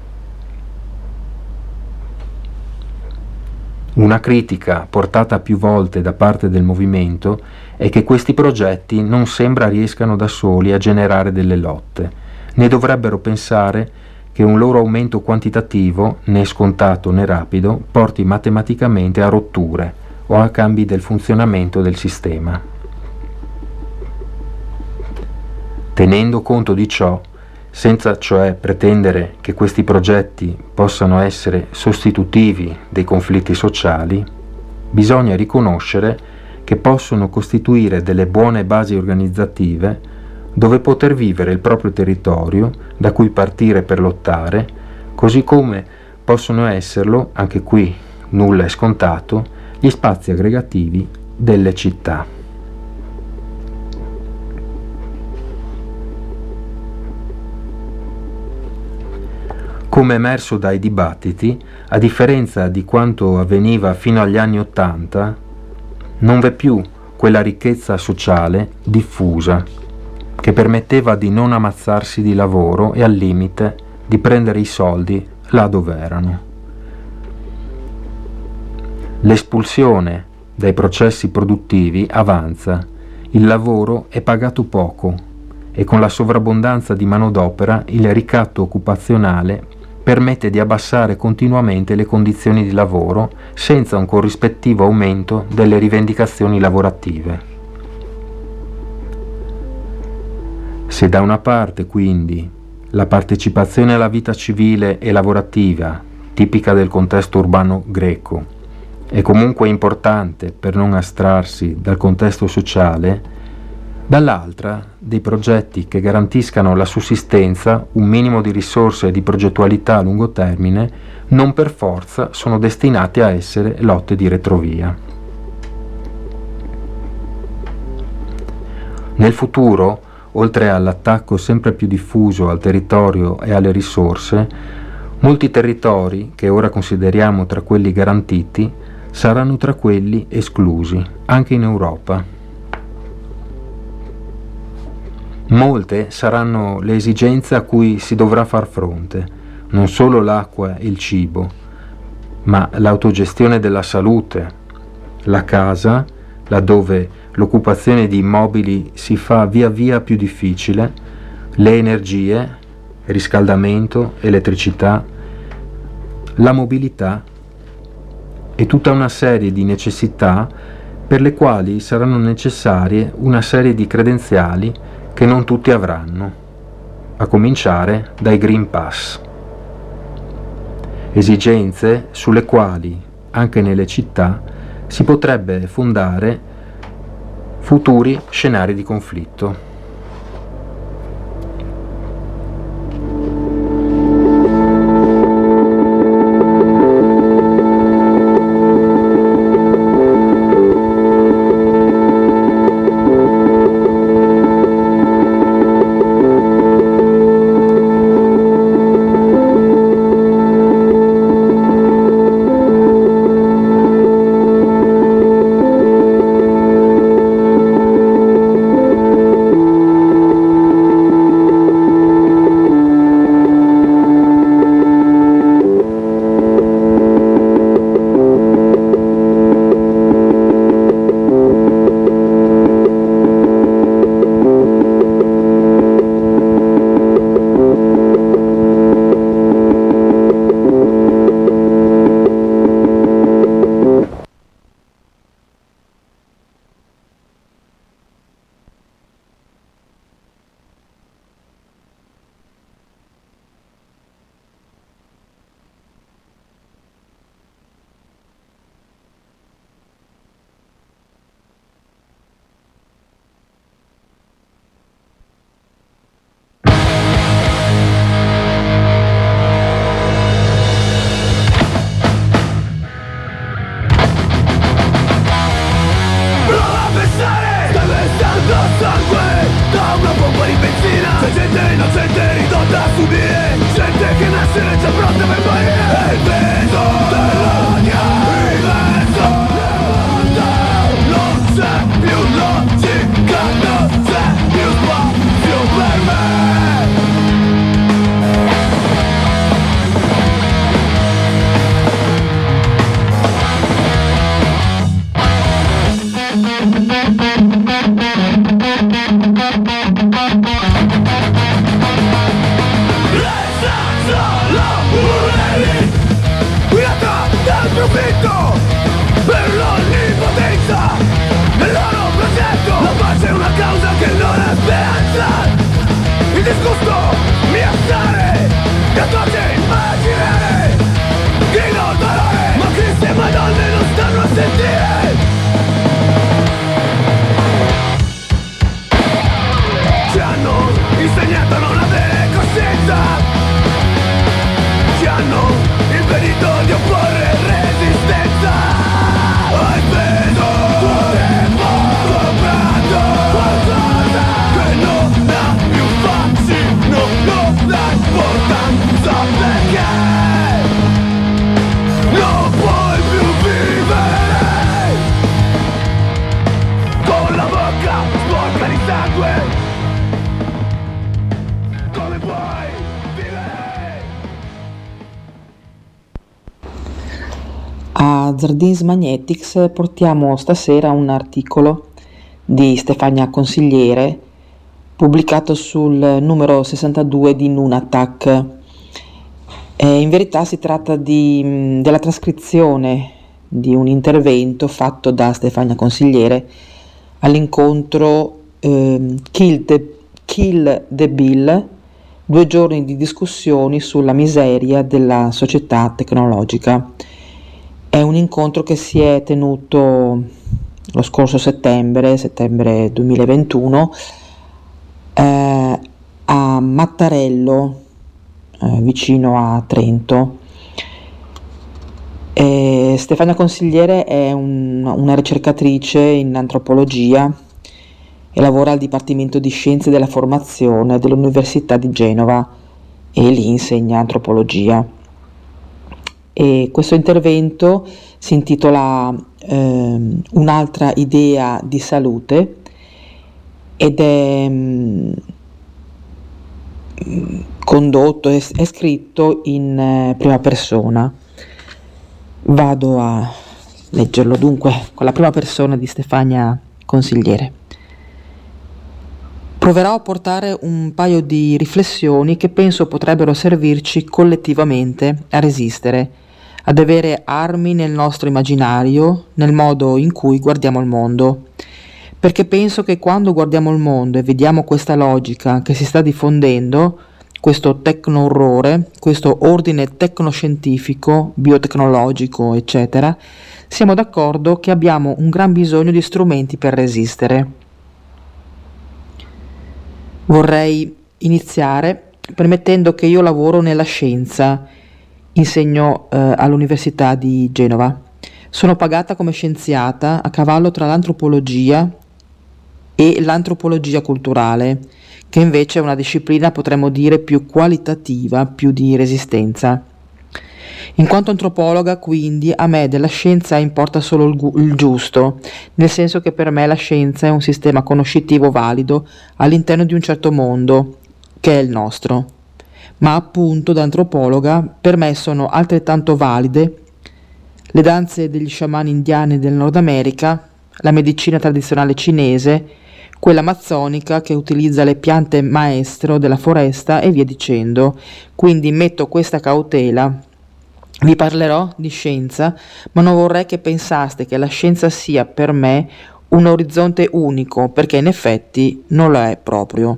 Una critica portata più volte da parte del movimento è che questi progetti non sembra riescano da soli a generare delle lotte, né dovrebbero pensare che un loro aumento quantitativo, né scontato né rapido, porti matematicamente a rotture o a cambi del funzionamento del sistema. Tenendo conto di ciò, senza cioè pretendere che questi progetti possano essere sostitutivi dei conflitti sociali, bisogna riconoscere che possono costituire delle buone basi organizzative dove poter vivere il proprio territorio, da cui partire per lottare, così come possono esserlo, anche qui nulla è scontato, gli spazi aggregativi delle città. Come emerso dai dibattiti, a differenza di quanto avveniva fino agli anni Ottanta, non v'è più quella ricchezza sociale diffusa che permetteva di non ammazzarsi di lavoro e al limite di prendere i soldi là dove erano. L'espulsione dai processi produttivi avanza, il lavoro è pagato poco e con la sovrabbondanza di manodopera il ricatto occupazionale permette di abbassare continuamente le condizioni di lavoro senza un corrispettivo aumento delle rivendicazioni lavorative. Se da una parte, quindi, la partecipazione alla vita civile e lavorativa, tipica del contesto urbano greco, è comunque importante per non astrarsi dal contesto sociale, dall'altra dei progetti che garantiscano la sussistenza, un minimo di risorse e di progettualità a lungo termine, non per forza sono destinati a essere lotte di retrovia. Nel futuro, oltre all'attacco sempre più diffuso al territorio e alle risorse, molti territori, che ora consideriamo tra quelli garantiti, saranno tra quelli esclusi, anche in Europa. Molte saranno le esigenze a cui si dovrà far fronte, non solo l'acqua e il cibo, ma l'autogestione della salute, la casa, laddove l'occupazione di immobili si fa via via più difficile, le energie, riscaldamento, elettricità, la mobilità e tutta una serie di necessità per le quali saranno necessarie una serie di credenziali che non tutti avranno, a cominciare dai Green Pass. Esigenze sulle quali, anche nelle città, si potrebbe fondare futuri scenari di conflitto. Let's not Zardins Magnetics portiamo stasera un articolo di Stefania Consigliere pubblicato sul numero sessantadue di Nunatak. Eh, in verità si tratta di, della trascrizione di un intervento fatto da Stefania Consigliere all'incontro eh, Kill the, Kill the Bill, due giorni di discussioni sulla miseria della società tecnologica. È un incontro che si è tenuto lo scorso settembre, settembre duemilaventuno, eh, a Mattarello, eh, vicino a Trento. E Stefania Consigliere è un, una ricercatrice in antropologia e lavora al Dipartimento di Scienze della Formazione dell'Università di Genova e lì insegna antropologia. E questo intervento si intitola eh, Un'altra idea di salute ed è mh, condotto, è, è scritto in eh, prima persona. Vado a leggerlo dunque con la prima persona di Stefania Consigliere. Proverò a portare un paio di riflessioni che penso potrebbero servirci collettivamente a resistere, ad avere armi nel nostro immaginario, nel modo in cui guardiamo il mondo. Perché penso che quando guardiamo il mondo e vediamo questa logica che si sta diffondendo, questo tecno-orrore, questo ordine tecnoscientifico, biotecnologico, eccetera, siamo d'accordo che abbiamo un gran bisogno di strumenti per resistere. Vorrei iniziare permettendo che io lavoro nella scienza, insegno eh, all'Università di Genova. Sono pagata come scienziata a cavallo tra l'antropologia e l'antropologia culturale, che invece è una disciplina, potremmo dire, più qualitativa, più di resistenza. In quanto antropologa, quindi, a me della scienza importa solo il, gu- il giusto, nel senso che per me la scienza è un sistema conoscitivo valido all'interno di un certo mondo, che è il nostro. Ma appunto, da antropologa, per me sono altrettanto valide le danze degli sciamani indiani del Nord America, la medicina tradizionale cinese, quella amazzonica che utilizza le piante maestro della foresta e via dicendo. Quindi metto questa cautela. Vi parlerò di scienza, ma non vorrei che pensaste che la scienza sia per me un orizzonte unico, perché in effetti non lo è proprio.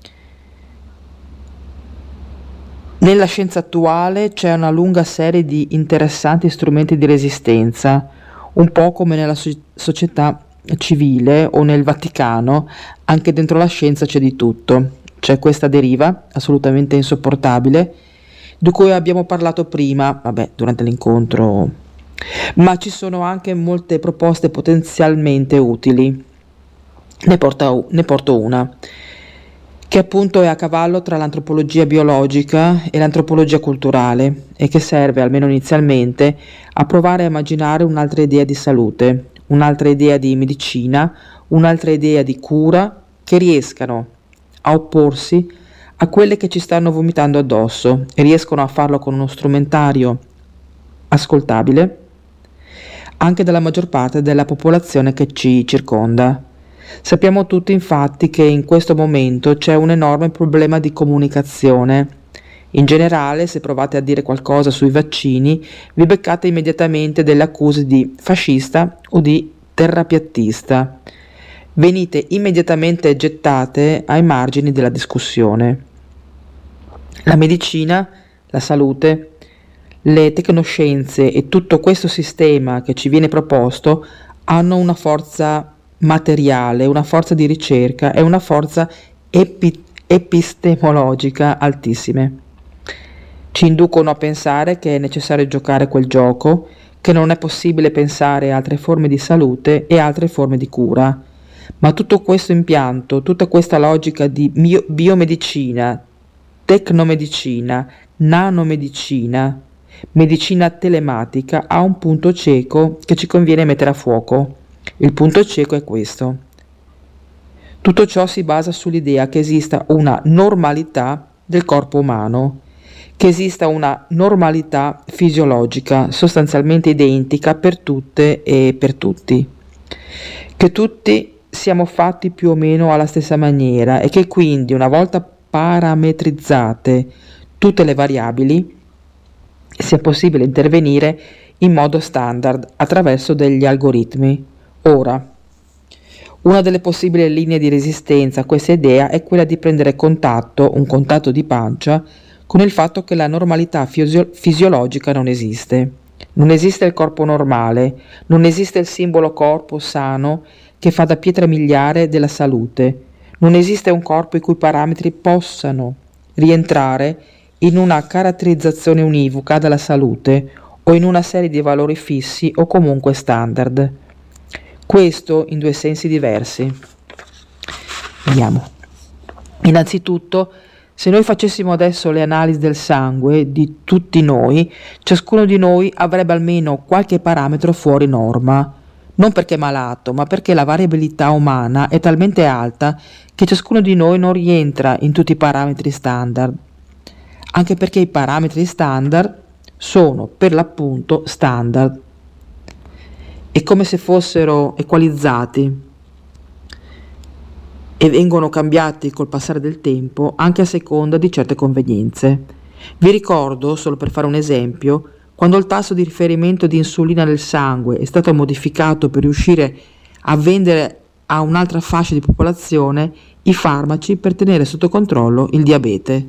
Nella scienza attuale c'è una lunga serie di interessanti strumenti di resistenza, un po' come nella so- società civile o nel Vaticano. Anche dentro la scienza c'è di tutto. C'è questa deriva assolutamente insopportabile, di cui abbiamo parlato prima, vabbè, durante l'incontro, ma ci sono anche molte proposte potenzialmente utili. Ne, porta, ne porto una, che appunto è a cavallo tra l'antropologia biologica e l'antropologia culturale e che serve, almeno inizialmente, a provare a immaginare un'altra idea di salute, un'altra idea di medicina, un'altra idea di cura che riescano a opporsi a quelle che ci stanno vomitando addosso e riescono a farlo con uno strumentario ascoltabile anche dalla maggior parte della popolazione che ci circonda. Sappiamo tutti infatti che in questo momento c'è un enorme problema di comunicazione. In generale, se provate a dire qualcosa sui vaccini, vi beccate immediatamente delle accuse di fascista o di terrapiattista. Venite immediatamente gettate ai margini della discussione. La medicina, la salute, le tecnoscienze e tutto questo sistema che ci viene proposto hanno una forza materiale, una forza di ricerca e una forza epi- epistemologica altissime. Ci inducono a pensare che è necessario giocare quel gioco, che non è possibile pensare a altre forme di salute e altre forme di cura. Ma tutto questo impianto, tutta questa logica di bio- biomedicina, tecnomedicina, nanomedicina, medicina telematica ha un punto cieco che ci conviene mettere a fuoco. Il punto cieco è questo. Tutto ciò si basa sull'idea che esista una normalità del corpo umano, che esista una normalità fisiologica sostanzialmente identica per tutte e per tutti, che tutti siamo fatti più o meno alla stessa maniera e che quindi una volta parametrizzate tutte le variabili sia possibile intervenire in modo standard attraverso degli algoritmi. Ora, una delle possibili linee di resistenza a questa idea è quella di prendere contatto, un contatto di pancia, con il fatto che la normalità fisio- fisiologica non esiste. Non esiste il corpo normale, non esiste il simbolo corpo sano che fa da pietra miliare della salute, non esiste un corpo i cui parametri possano rientrare in una caratterizzazione univoca della salute o in una serie di valori fissi o comunque standard. Questo in due sensi diversi. Vediamo. Innanzitutto, se noi facessimo adesso le analisi del sangue di tutti noi, ciascuno di noi avrebbe almeno qualche parametro fuori norma, non perché è malato, ma perché la variabilità umana è talmente alta che ciascuno di noi non rientra in tutti i parametri standard, anche perché i parametri standard sono per l'appunto standard. È come se fossero equalizzati e vengono cambiati col passare del tempo anche a seconda di certe convenienze. Vi ricordo, solo per fare un esempio, quando il tasso di riferimento di insulina nel sangue è stato modificato per riuscire a vendere a un'altra fascia di popolazione i farmaci per tenere sotto controllo il diabete.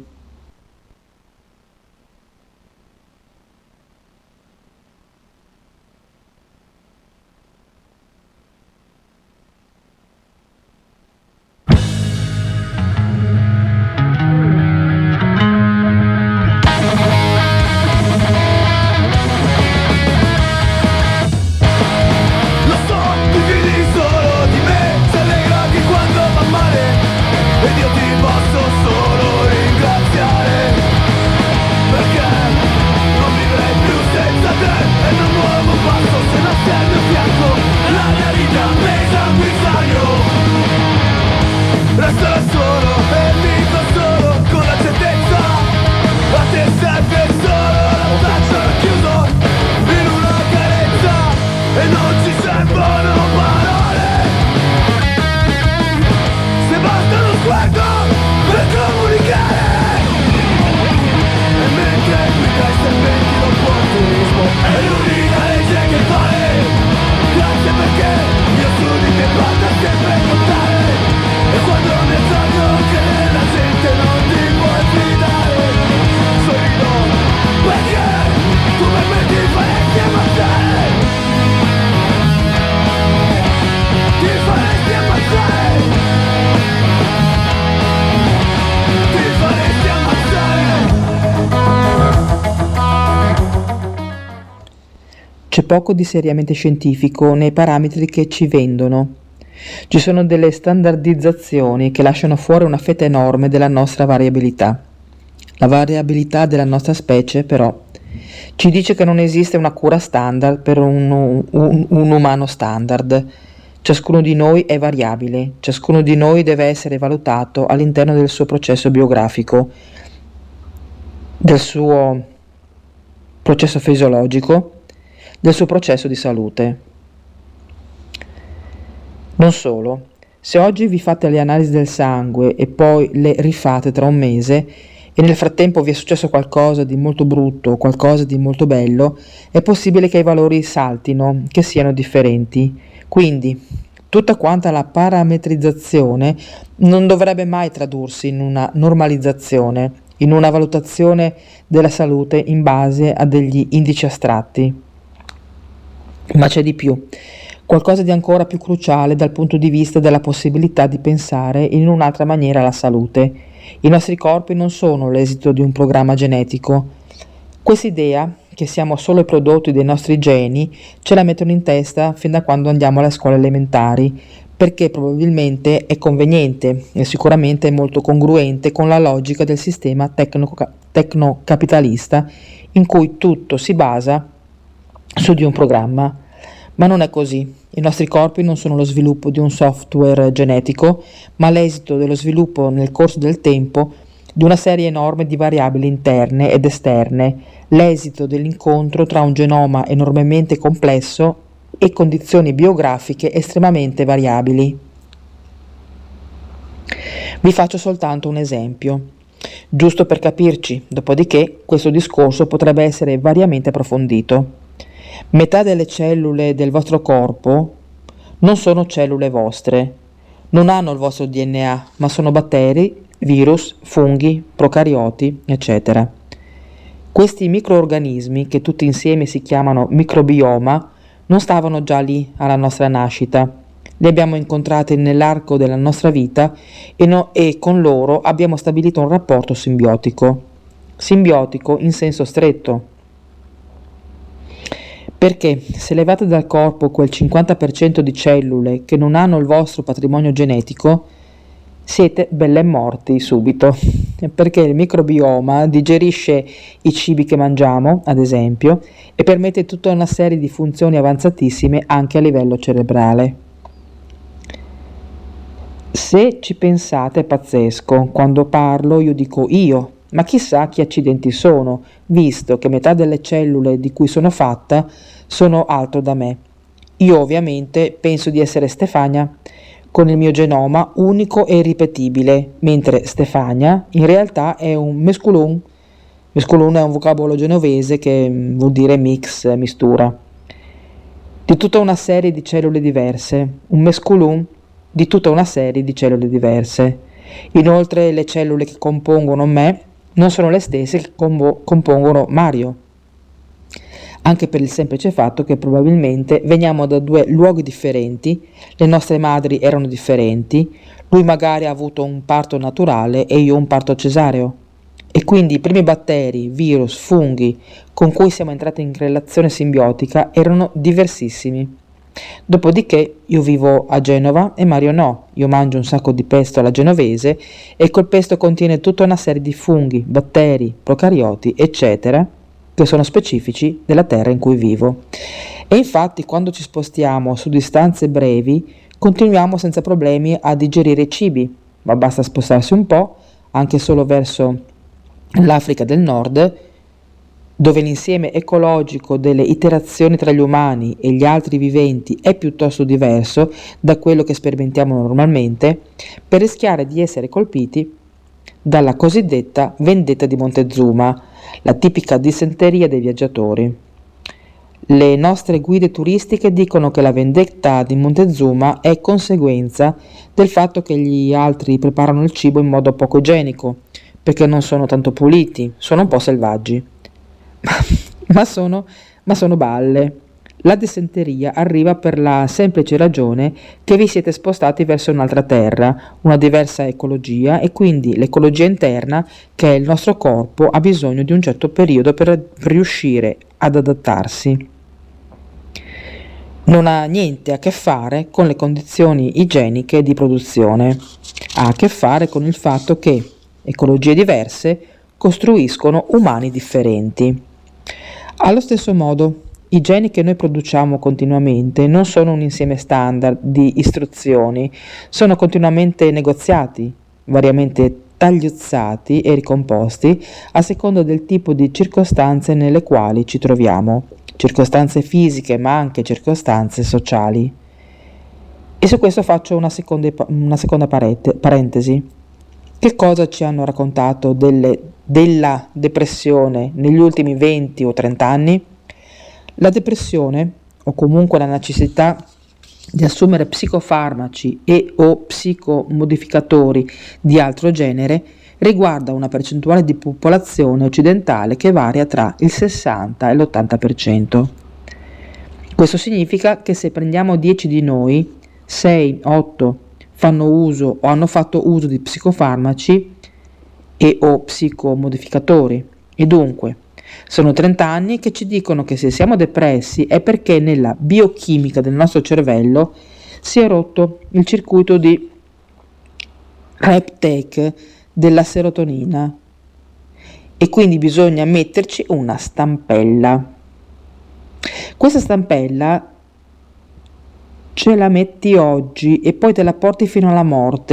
C'è poco di seriamente scientifico nei parametri che ci vendono. Ci sono delle standardizzazioni che lasciano fuori una fetta enorme della nostra variabilità. La variabilità della nostra specie, però, ci dice che non esiste una cura standard per un, un, un umano standard. Ciascuno di noi è variabile, ciascuno di noi deve essere valutato all'interno del suo processo biografico, del suo processo fisiologico, del suo processo di salute. Non solo, se oggi vi fate le analisi del sangue e poi le rifate tra un mese e nel frattempo vi è successo qualcosa di molto brutto o qualcosa di molto bello, è possibile che i valori saltino, che siano differenti. Quindi tutta quanta la parametrizzazione non dovrebbe mai tradursi in una normalizzazione, in una valutazione della salute in base a degli indici astratti. Ma c'è di più, qualcosa di ancora più cruciale dal punto di vista della possibilità di pensare in un'altra maniera alla salute. I nostri corpi non sono l'esito di un programma genetico. Quest'idea, che siamo solo il prodotto dei nostri geni, ce la mettono in testa fin da quando andiamo alle scuole elementari, perché probabilmente è conveniente e sicuramente è molto congruente con la logica del sistema tecno- tecnocapitalista in cui tutto si basa su di un programma. Ma non è così. I nostri corpi non sono lo sviluppo di un software genetico, ma l'esito dello sviluppo nel corso del tempo di una serie enorme di variabili interne ed esterne, l'esito dell'incontro tra un genoma enormemente complesso e condizioni biografiche estremamente variabili. Vi faccio soltanto un esempio, giusto per capirci, dopodiché questo discorso potrebbe essere variamente approfondito. Metà delle cellule del vostro corpo non sono cellule vostre, non hanno il vostro D N A, ma sono batteri, virus, funghi, procarioti, eccetera. Questi microorganismi, che tutti insieme si chiamano microbioma, non stavano già lì alla nostra nascita. Li abbiamo incontrati nell'arco della nostra vita e, no, e con loro abbiamo stabilito un rapporto simbiotico. Simbiotico in senso stretto. Perché se levate dal corpo quel cinquanta per cento di cellule che non hanno il vostro patrimonio genetico, siete belle morti subito. Perché il microbioma digerisce i cibi che mangiamo, ad esempio, e permette tutta una serie di funzioni avanzatissime anche a livello cerebrale. Se ci pensate è pazzesco, quando parlo io dico io, ma chissà che accidenti sono, visto che metà delle cellule di cui sono fatta sono altro da me. Io ovviamente penso di essere Stefania, con il mio genoma unico e irripetibile, mentre Stefania in realtà è un mesculum. Mesculum è un vocabolo genovese che vuol dire mix, mistura, di tutta una serie di cellule diverse, un mesculum di tutta una serie di cellule diverse. Inoltre le cellule che compongono me non sono le stesse che combo- compongono Mario, anche per il semplice fatto che probabilmente veniamo da due luoghi differenti, le nostre madri erano differenti, lui magari ha avuto un parto naturale e io un parto cesareo, e quindi i primi batteri, virus, funghi con cui siamo entrati in relazione simbiotica erano diversissimi. Dopodiché io vivo a Genova e Mario no, io mangio un sacco di pesto alla genovese e quel pesto contiene tutta una serie di funghi, batteri, procarioti, eccetera, che sono specifici della terra in cui vivo. E infatti quando ci spostiamo su distanze brevi continuiamo senza problemi a digerire i cibi, ma basta spostarsi un po', anche solo verso l'Africa del Nord, dove l'insieme ecologico delle interazioni tra gli umani e gli altri viventi è piuttosto diverso da quello che sperimentiamo normalmente, per rischiare di essere colpiti dalla cosiddetta vendetta di Montezuma, la tipica dissenteria dei viaggiatori. Le nostre guide turistiche dicono che la vendetta di Montezuma è conseguenza del fatto che gli altri preparano il cibo in modo poco igienico, perché non sono tanto puliti, sono un po' selvaggi. ma, sono, ma sono balle. La dissenteria arriva per la semplice ragione che vi siete spostati verso un'altra terra, una diversa ecologia, e quindi l'ecologia interna, che è il nostro corpo, ha bisogno di un certo periodo per, per riuscire ad adattarsi. Non ha niente a che fare con le condizioni igieniche di produzione, ha a che fare con il fatto che ecologie diverse costruiscono umani differenti. Allo stesso modo, i geni che noi produciamo continuamente non sono un insieme standard di istruzioni, sono continuamente negoziati, variamente tagliuzzati e ricomposti a seconda del tipo di circostanze nelle quali ci troviamo, circostanze fisiche ma anche circostanze sociali. E su questo faccio una seconda, una seconda parete, parentesi. Che cosa ci hanno raccontato delle, della depressione negli ultimi venti o trenta anni? La depressione, o comunque la necessità di assumere psicofarmaci e o psicomodificatori di altro genere, riguarda una percentuale di popolazione occidentale che varia tra il sessanta e l'ottanta per cento. Questo significa che se prendiamo dieci di noi, sei, otto fanno uso o hanno fatto uso di psicofarmaci e o psicomodificatori, e dunque sono trenta anni che ci dicono che se siamo depressi è perché nella biochimica del nostro cervello si è rotto il circuito di reuptake della serotonina e quindi bisogna metterci una stampella. Questa stampella ce la metti oggi e poi te la porti fino alla morte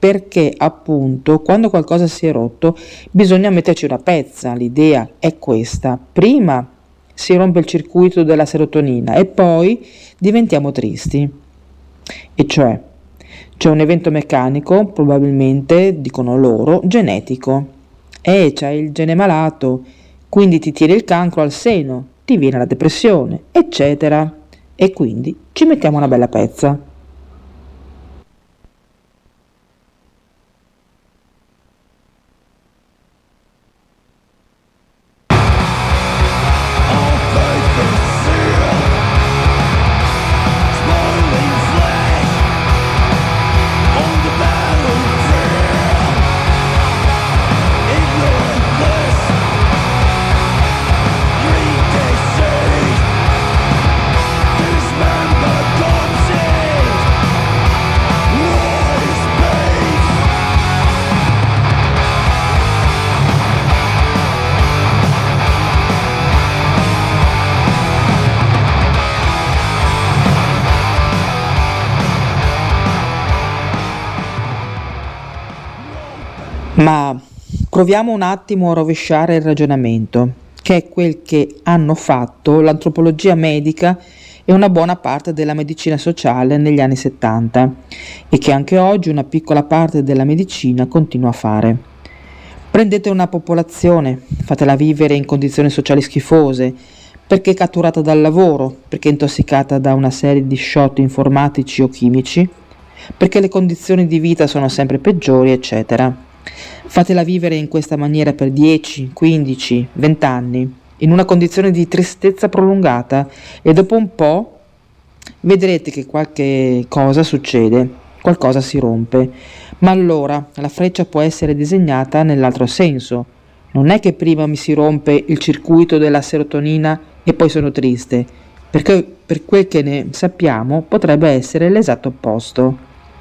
perché appunto quando qualcosa si è rotto bisogna metterci una pezza. L'idea è questa: prima si rompe il circuito della serotonina e poi diventiamo tristi. E cioè c'è un evento meccanico, probabilmente, dicono loro, genetico. E c'è il gene malato, quindi ti tiri il cancro al seno, ti viene la depressione, eccetera. E quindi ci mettiamo una bella pezza. Ma proviamo un attimo a rovesciare il ragionamento, che è quel che hanno fatto l'antropologia medica e una buona parte della medicina sociale negli anni settanta e che anche oggi una piccola parte della medicina continua a fare. Prendete una popolazione, fatela vivere in condizioni sociali schifose, perché catturata dal lavoro, perché intossicata da una serie di shot informatici o chimici, perché le condizioni di vita sono sempre peggiori, eccetera. Fatela vivere in questa maniera per dieci, quindici, venti anni, in una condizione di tristezza prolungata e dopo un po' vedrete che qualche cosa succede, qualcosa si rompe. Ma allora la freccia può essere disegnata nell'altro senso. Non è che prima mi si rompe il circuito della serotonina e poi sono triste, perché per quel che ne sappiamo potrebbe essere l'esatto opposto.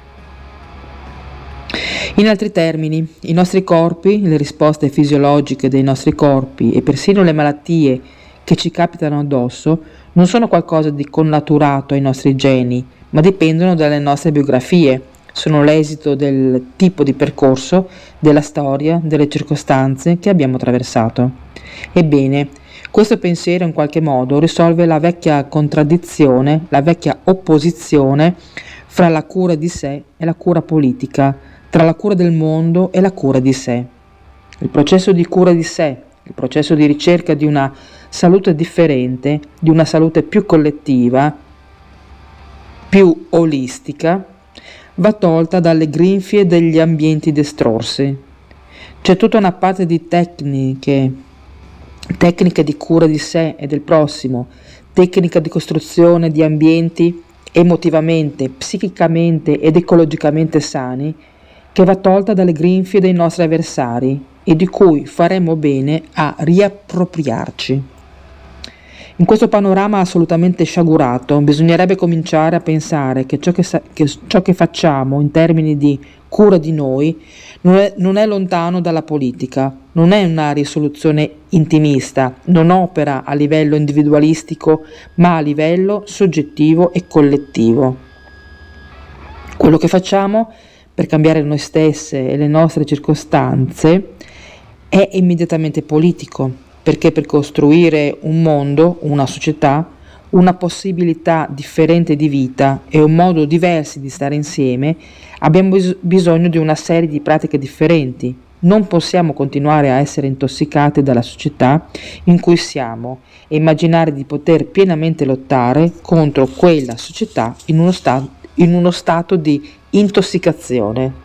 In altri termini, i nostri corpi, le risposte fisiologiche dei nostri corpi e persino le malattie che ci capitano addosso non sono qualcosa di connaturato ai nostri geni, ma dipendono dalle nostre biografie, sono l'esito del tipo di percorso, della storia, delle circostanze che abbiamo attraversato. Ebbene, questo pensiero in qualche modo risolve la vecchia contraddizione, la vecchia opposizione fra la cura di sé e la cura politica, tra la cura del mondo e la cura di sé. Il processo di cura di sé, il processo di ricerca di una salute differente, di una salute più collettiva, più olistica, va tolta dalle grinfie degli ambienti destrorsi. C'è tutta una parte di tecniche, tecniche di cura di sé e del prossimo, tecnica di costruzione di ambienti emotivamente, psichicamente ed ecologicamente sani, che va tolta dalle grinfie dei nostri avversari e di cui faremo bene a riappropriarci. In questo panorama assolutamente sciagurato bisognerebbe cominciare a pensare che ciò che, sa- che ciò che facciamo in termini di cura di noi non è, non è lontano dalla politica, non è una risoluzione intimista, non opera a livello individualistico ma a livello soggettivo e collettivo. Quello che facciamo per cambiare noi stesse e le nostre circostanze è immediatamente politico, perché per costruire un mondo, una società, una possibilità differente di vita e un modo diverso di stare insieme, abbiamo bis- bisogno di una serie di pratiche differenti. Non possiamo continuare a essere intossicati dalla società in cui siamo e immaginare di poter pienamente lottare contro quella società in uno, sta- in uno stato di intossicazione.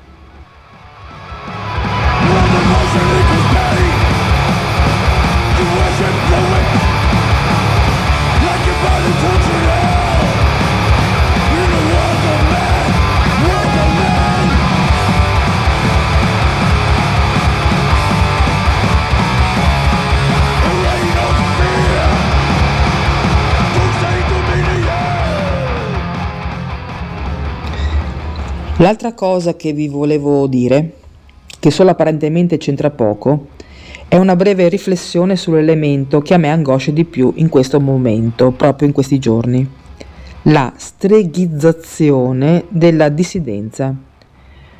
L'altra cosa che vi volevo dire, che solo apparentemente c'entra poco, è una breve riflessione sull'elemento che a me angoscia di più in questo momento, proprio in questi giorni: la streghizzazione della dissidenza.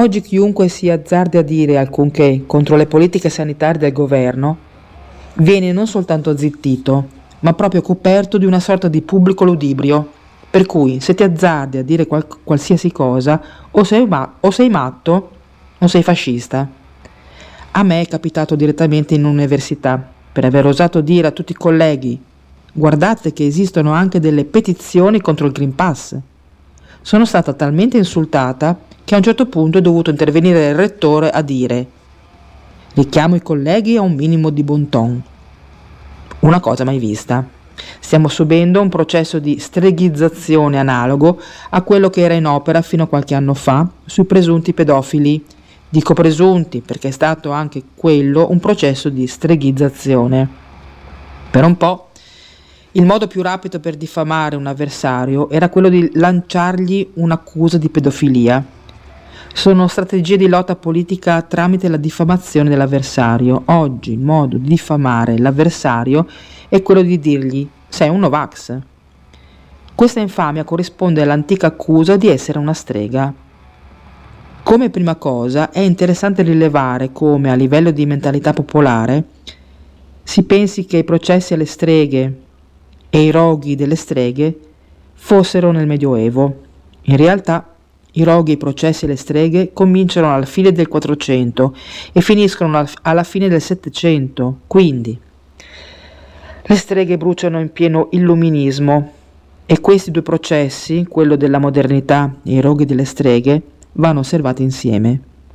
Oggi chiunque si azzardi a dire alcunché contro le politiche sanitarie del governo viene non soltanto zittito, ma proprio coperto di una sorta di pubblico ludibrio, per cui se ti azzardi a dire qual- qualsiasi cosa o sei, ma- o sei matto o sei fascista. A me è capitato direttamente in università per aver osato dire a tutti i colleghi: guardate che esistono anche delle petizioni contro il Green Pass. Sono stata talmente insultata che a un certo punto è dovuto intervenire il rettore a dire: richiamo i colleghi a un minimo di bon ton. Una cosa mai vista. Stiamo subendo un processo di streghizzazione analogo a quello che era in opera fino a qualche anno fa sui presunti pedofili. Dico presunti perché è stato anche quello un processo di streghizzazione. Per un po' il modo più rapido per diffamare un avversario era quello di lanciargli un'accusa di pedofilia. Sono strategie di lotta politica tramite la diffamazione dell'avversario. Oggi il modo di diffamare l'avversario è quello di dirgli: sei un Novax. Questa infamia corrisponde all'antica accusa di essere una strega. Come prima cosa è interessante rilevare come a livello di mentalità popolare si pensi che i processi alle streghe e i roghi delle streghe fossero nel Medioevo. In realtà i roghi e i processi alle streghe cominciano alla fine del quattrocento e finiscono alla fine del settecento, quindi le streghe bruciano in pieno illuminismo e questi due processi, quello della modernità e i roghi delle streghe, vanno osservati insieme.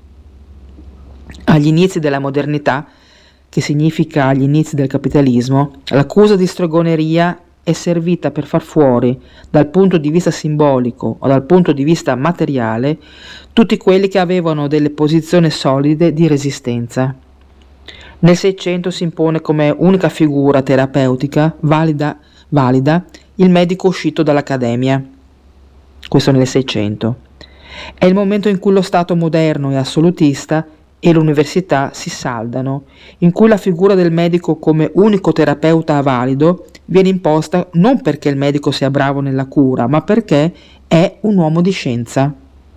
Agli inizi della modernità, che significa agli inizi del capitalismo, l'accusa di stregoneria è servita per far fuori, dal punto di vista simbolico o dal punto di vista materiale, tutti quelli che avevano delle posizioni solide di resistenza. Nel Seicento si impone come unica figura terapeutica valida, valida il medico uscito dall'accademia. Questo nel Seicento. È il momento in cui lo Stato moderno e assolutista e l'università si saldano, in cui la figura del medico come unico terapeuta valido viene imposta non perché il medico sia bravo nella cura, ma perché è un uomo di scienza.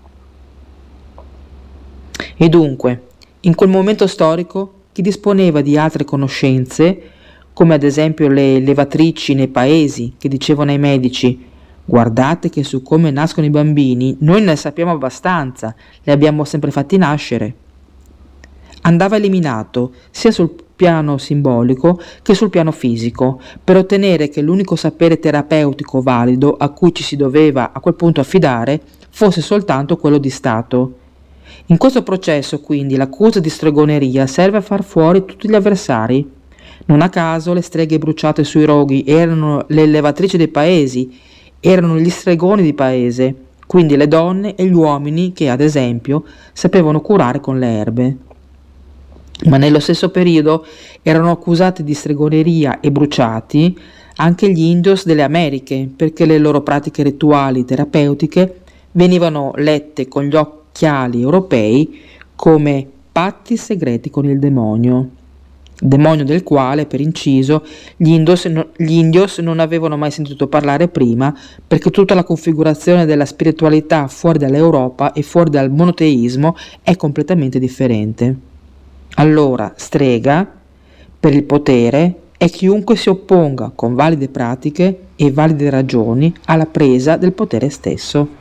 E dunque, in quel momento storico, chi disponeva di altre conoscenze, come ad esempio le levatrici nei paesi che dicevano ai medici: guardate che su come nascono i bambini noi ne sappiamo abbastanza, li abbiamo sempre fatti nascere, andava eliminato sia sul piano simbolico che sul piano fisico, per ottenere che l'unico sapere terapeutico valido a cui ci si doveva a quel punto affidare fosse soltanto quello di Stato. In questo processo, quindi, l'accusa di stregoneria serve a far fuori tutti gli avversari. Non a caso le streghe bruciate sui roghi erano le levatrici dei paesi, erano gli stregoni di paese, quindi le donne e gli uomini che, ad esempio, sapevano curare con le erbe. Ma nello stesso periodo erano accusati di stregoneria e bruciati anche gli indios delle Americhe, perché le loro pratiche rituali terapeutiche venivano lette con gli occhiali europei come patti segreti con il demonio, demonio del quale, per inciso, gli indios, no, gli indios non avevano mai sentito parlare prima, perché tutta la configurazione della spiritualità fuori dall'Europa e fuori dal monoteismo è completamente differente. Allora, strega, per il potere, è chiunque si opponga con valide pratiche e valide ragioni alla presa del potere stesso.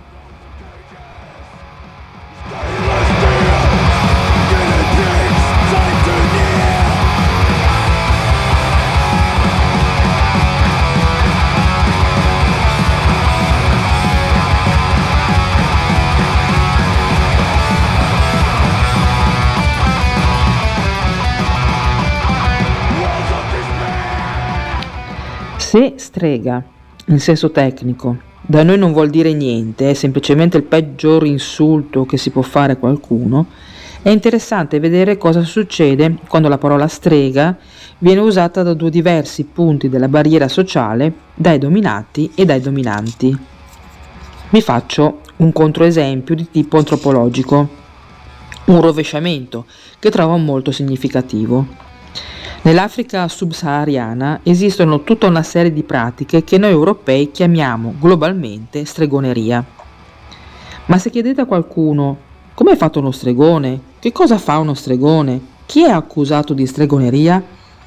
Se strega, in senso tecnico, da noi non vuol dire niente, è semplicemente il peggior insulto che si può fare a qualcuno, è interessante vedere cosa succede quando la parola strega viene usata da due diversi punti della barriera sociale, dai dominati e dai dominanti. Vi faccio un controesempio di tipo antropologico, un rovesciamento che trovo molto significativo. Nell'Africa subsahariana esistono tutta una serie di pratiche che noi europei chiamiamo globalmente stregoneria. Ma se chiedete a qualcuno Come è fatto uno stregone? Che cosa fa uno stregone? Chi è accusato di stregoneria?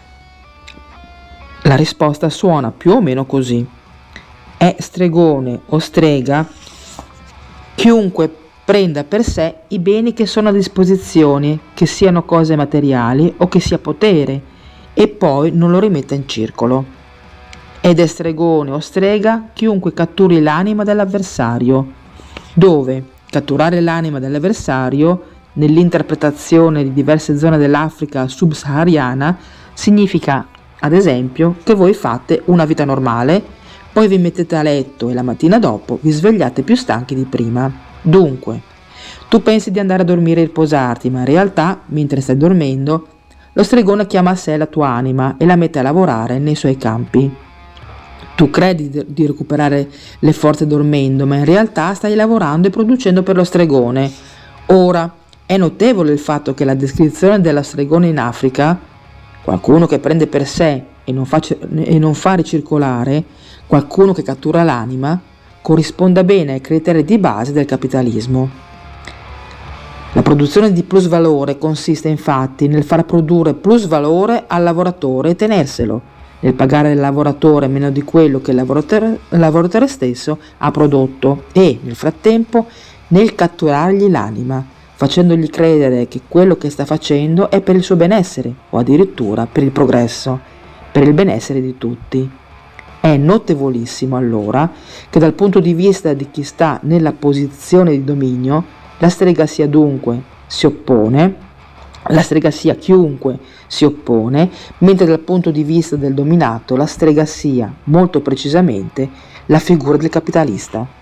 La risposta suona più o meno così. È stregone o strega chiunque prenda per sé i beni che sono a disposizione, che siano cose materiali o che sia potere, e poi non lo rimetta in circolo. Ed è stregone o strega chiunque catturi l'anima dell'avversario, dove catturare l'anima dell'avversario, nell'interpretazione di diverse zone dell'Africa subsahariana, significa, ad esempio, che voi fate una vita normale, poi vi mettete a letto e la mattina dopo vi svegliate più stanchi di prima. Dunque, tu pensi di andare a dormire e riposarti, ma in realtà, mentre stai dormendo, lo stregone chiama a sé la tua anima e la mette a lavorare nei suoi campi. Tu credi di recuperare le forze dormendo, ma in realtà stai lavorando e producendo per lo stregone. Ora, è notevole il fatto che la descrizione dello stregone in Africa, qualcuno che prende per sé e non fa, e non fa ricircolare, qualcuno che cattura l'anima, corrisponda bene ai criteri di base del capitalismo. La produzione di plusvalore consiste infatti nel far produrre plusvalore al lavoratore e tenerselo, nel pagare il lavoratore meno di quello che il lavoratore, il lavoratore stesso ha prodotto e, nel frattempo, nel catturargli l'anima, facendogli credere che quello che sta facendo è per il suo benessere o addirittura per il progresso, per il benessere di tutti. È notevolissimo allora che dal punto di vista di chi sta nella posizione di dominio, la strega sia dunque, si oppone, la strega sia chiunque si oppone, mentre dal punto di vista del dominato la strega sia, molto precisamente, la figura del capitalista.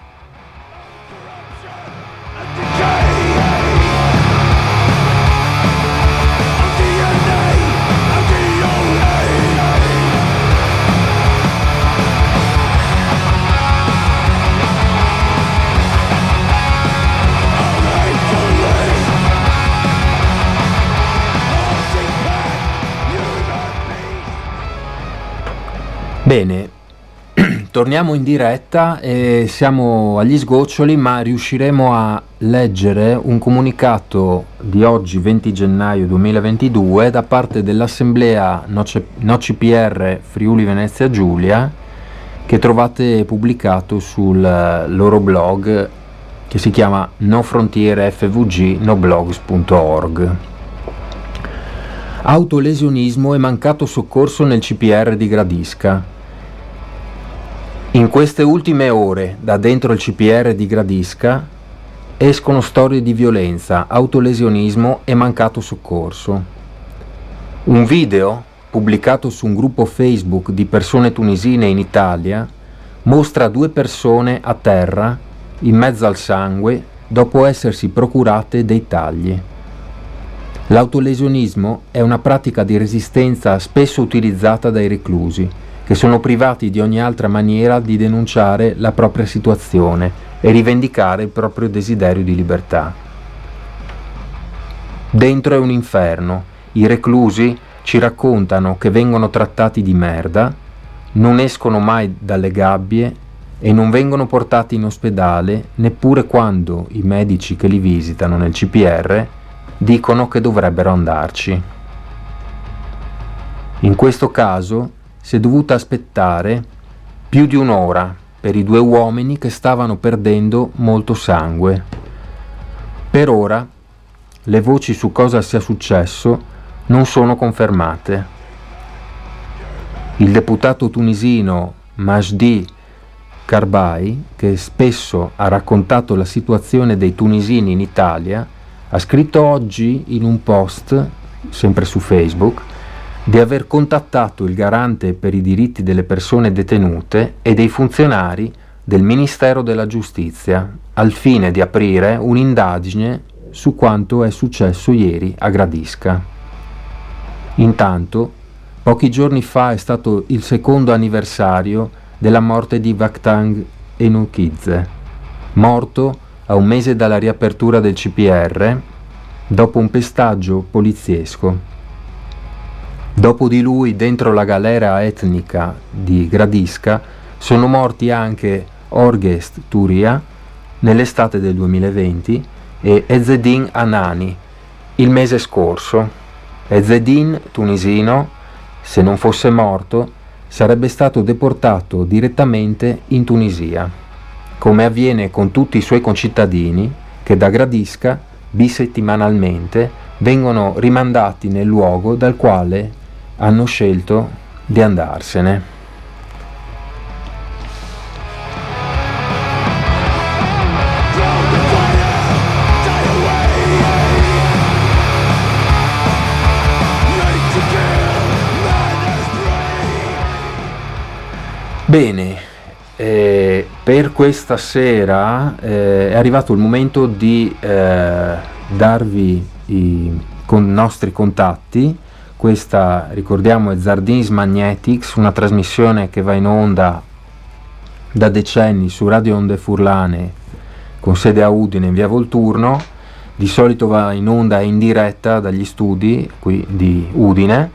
Bene, torniamo in diretta e siamo agli sgoccioli, ma riusciremo a leggere un comunicato di oggi, venti gennaio duemilaventidue, da parte dell'Assemblea No C P R Friuli Venezia Giulia, che trovate pubblicato sul loro blog, che si chiama no frontiere f v g no blogs punto org. Autolesionismo e mancato soccorso nel C P R di Gradisca. In queste ultime ore, da dentro il C P R di Gradisca, escono storie di violenza, autolesionismo e mancato soccorso. Un video, pubblicato su un gruppo Facebook di persone tunisine in Italia, mostra due persone a terra, in mezzo al sangue, dopo essersi procurate dei tagli. L'autolesionismo è una pratica di resistenza spesso utilizzata dai reclusi, che sono privati di ogni altra maniera di denunciare la propria situazione e rivendicare il proprio desiderio di libertà. Dentro è un inferno, i reclusi ci raccontano che vengono trattati di merda, non escono mai dalle gabbie e non vengono portati in ospedale neppure quando i medici che li visitano nel C P R dicono che dovrebbero andarci. In questo caso si è dovuta aspettare più di un'ora per i due uomini che stavano perdendo molto sangue. Per ora le voci su cosa sia successo non sono confermate. Il deputato tunisino Majdi Karbai, che spesso ha raccontato la situazione dei tunisini in Italia, ha scritto oggi in un post, sempre su Facebook, di aver contattato il garante per i diritti delle persone detenute e dei funzionari del Ministero della Giustizia al fine di aprire un'indagine su quanto è successo ieri a Gradisca. Intanto, pochi giorni fa è stato il secondo anniversario della morte di Vakhtang Enukidze, morto a un mese dalla riapertura del C P R dopo un pestaggio poliziesco. Dopo di lui, dentro la galera etnica di Gradisca, sono morti anche Orgest Turia nell'estate del duemilaventi e Ezzedine Anani il mese scorso. Ezzedine, tunisino, se non fosse morto, sarebbe stato deportato direttamente in Tunisia, come avviene con tutti i suoi concittadini che da Gradisca bisettimanalmente vengono rimandati nel luogo dal quale hanno scelto di andarsene. Bene, eh, per questa sera eh, è arrivato il momento di eh, darvi i con nostri contatti. Questa, ricordiamo, è Zardins Magnetics, una trasmissione che va in onda da decenni su Radio Onde Furlane con sede a Udine in via Volturno. Di solito va in onda in diretta dagli studi qui di Udine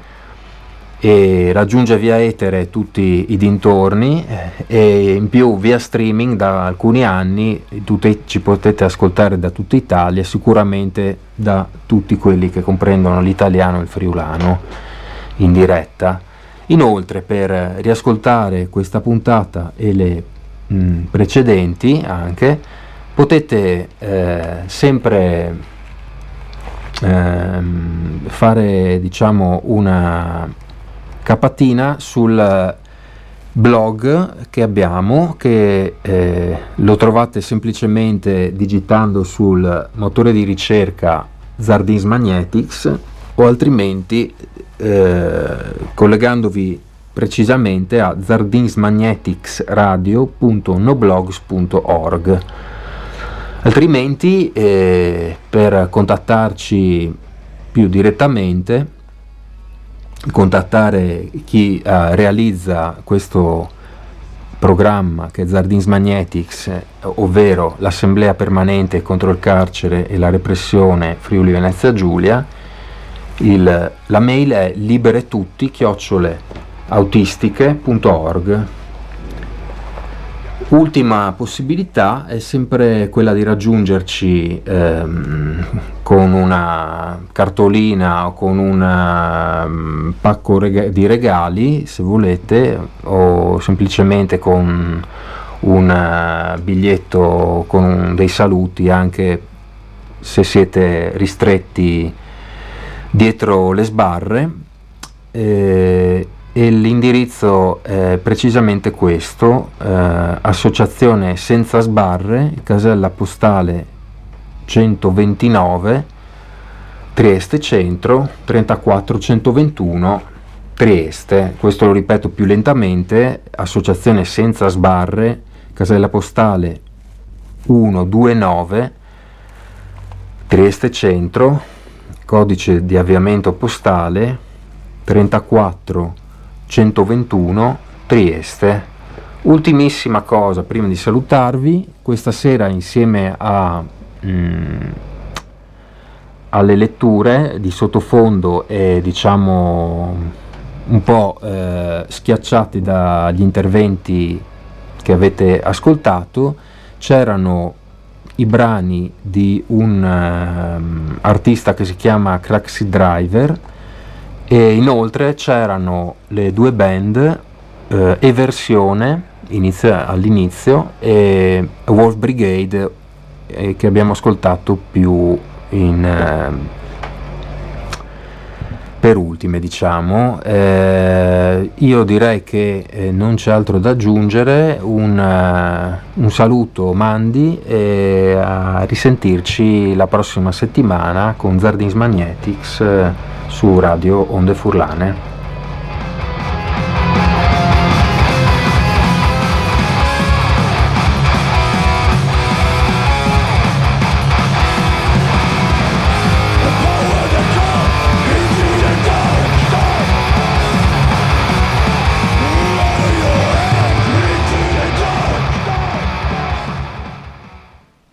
e raggiunge via etere tutti i dintorni e in più via streaming da alcuni anni tutti, ci potete ascoltare da tutta Italia, sicuramente da tutti quelli che comprendono l'italiano e il friulano in diretta. Inoltre, per riascoltare questa puntata e le mh, precedenti anche, potete eh, sempre eh, fare, diciamo, una capatina sul blog che abbiamo, che eh, lo trovate semplicemente digitando sul motore di ricerca Zardins Magnetics o altrimenti eh, collegandovi precisamente a zardinsmagneticsradio punto noblogs punto org. Altrimenti eh, per contattarci più direttamente, contattare chi uh, realizza questo programma che è Zardins Magnetics, eh, ovvero l'Assemblea Permanente contro il carcere e la repressione Friuli Venezia Giulia. Il, la mail è liberetutti chiocciole autistiche punto org. Ultima possibilità è sempre quella di raggiungerci ehm, con una cartolina o con un um, pacco rega- di regali, se volete, o semplicemente con un uh, biglietto con dei saluti, anche se siete ristretti dietro le sbarre. Eh, e l'indirizzo è precisamente questo, eh, Associazione Senza Sbarre, casella postale centoventinove, Trieste Centro, trentaquattro centoventuno, Trieste. Questo lo ripeto più lentamente: Associazione Senza Sbarre, casella postale centoventinove, Trieste Centro, codice di avviamento postale trentaquattro centoventuno, Trieste. Ultimissima cosa prima di salutarvi: questa sera, insieme a mm, alle letture di sottofondo e diciamo un po' eh, schiacciati dagli interventi che avete ascoltato, c'erano i brani di un um, artista che si chiama Craxi Driver, e inoltre c'erano le due band eh, Eversione inizia, all'inizio e Wolf Brigade eh, che abbiamo ascoltato più in eh, per ultime, diciamo. Eh, io direi che eh, non c'è altro da aggiungere. Un, uh, un saluto Mandi e a risentirci la prossima settimana con Zardins Magnetics uh, su Radio Onde Furlane.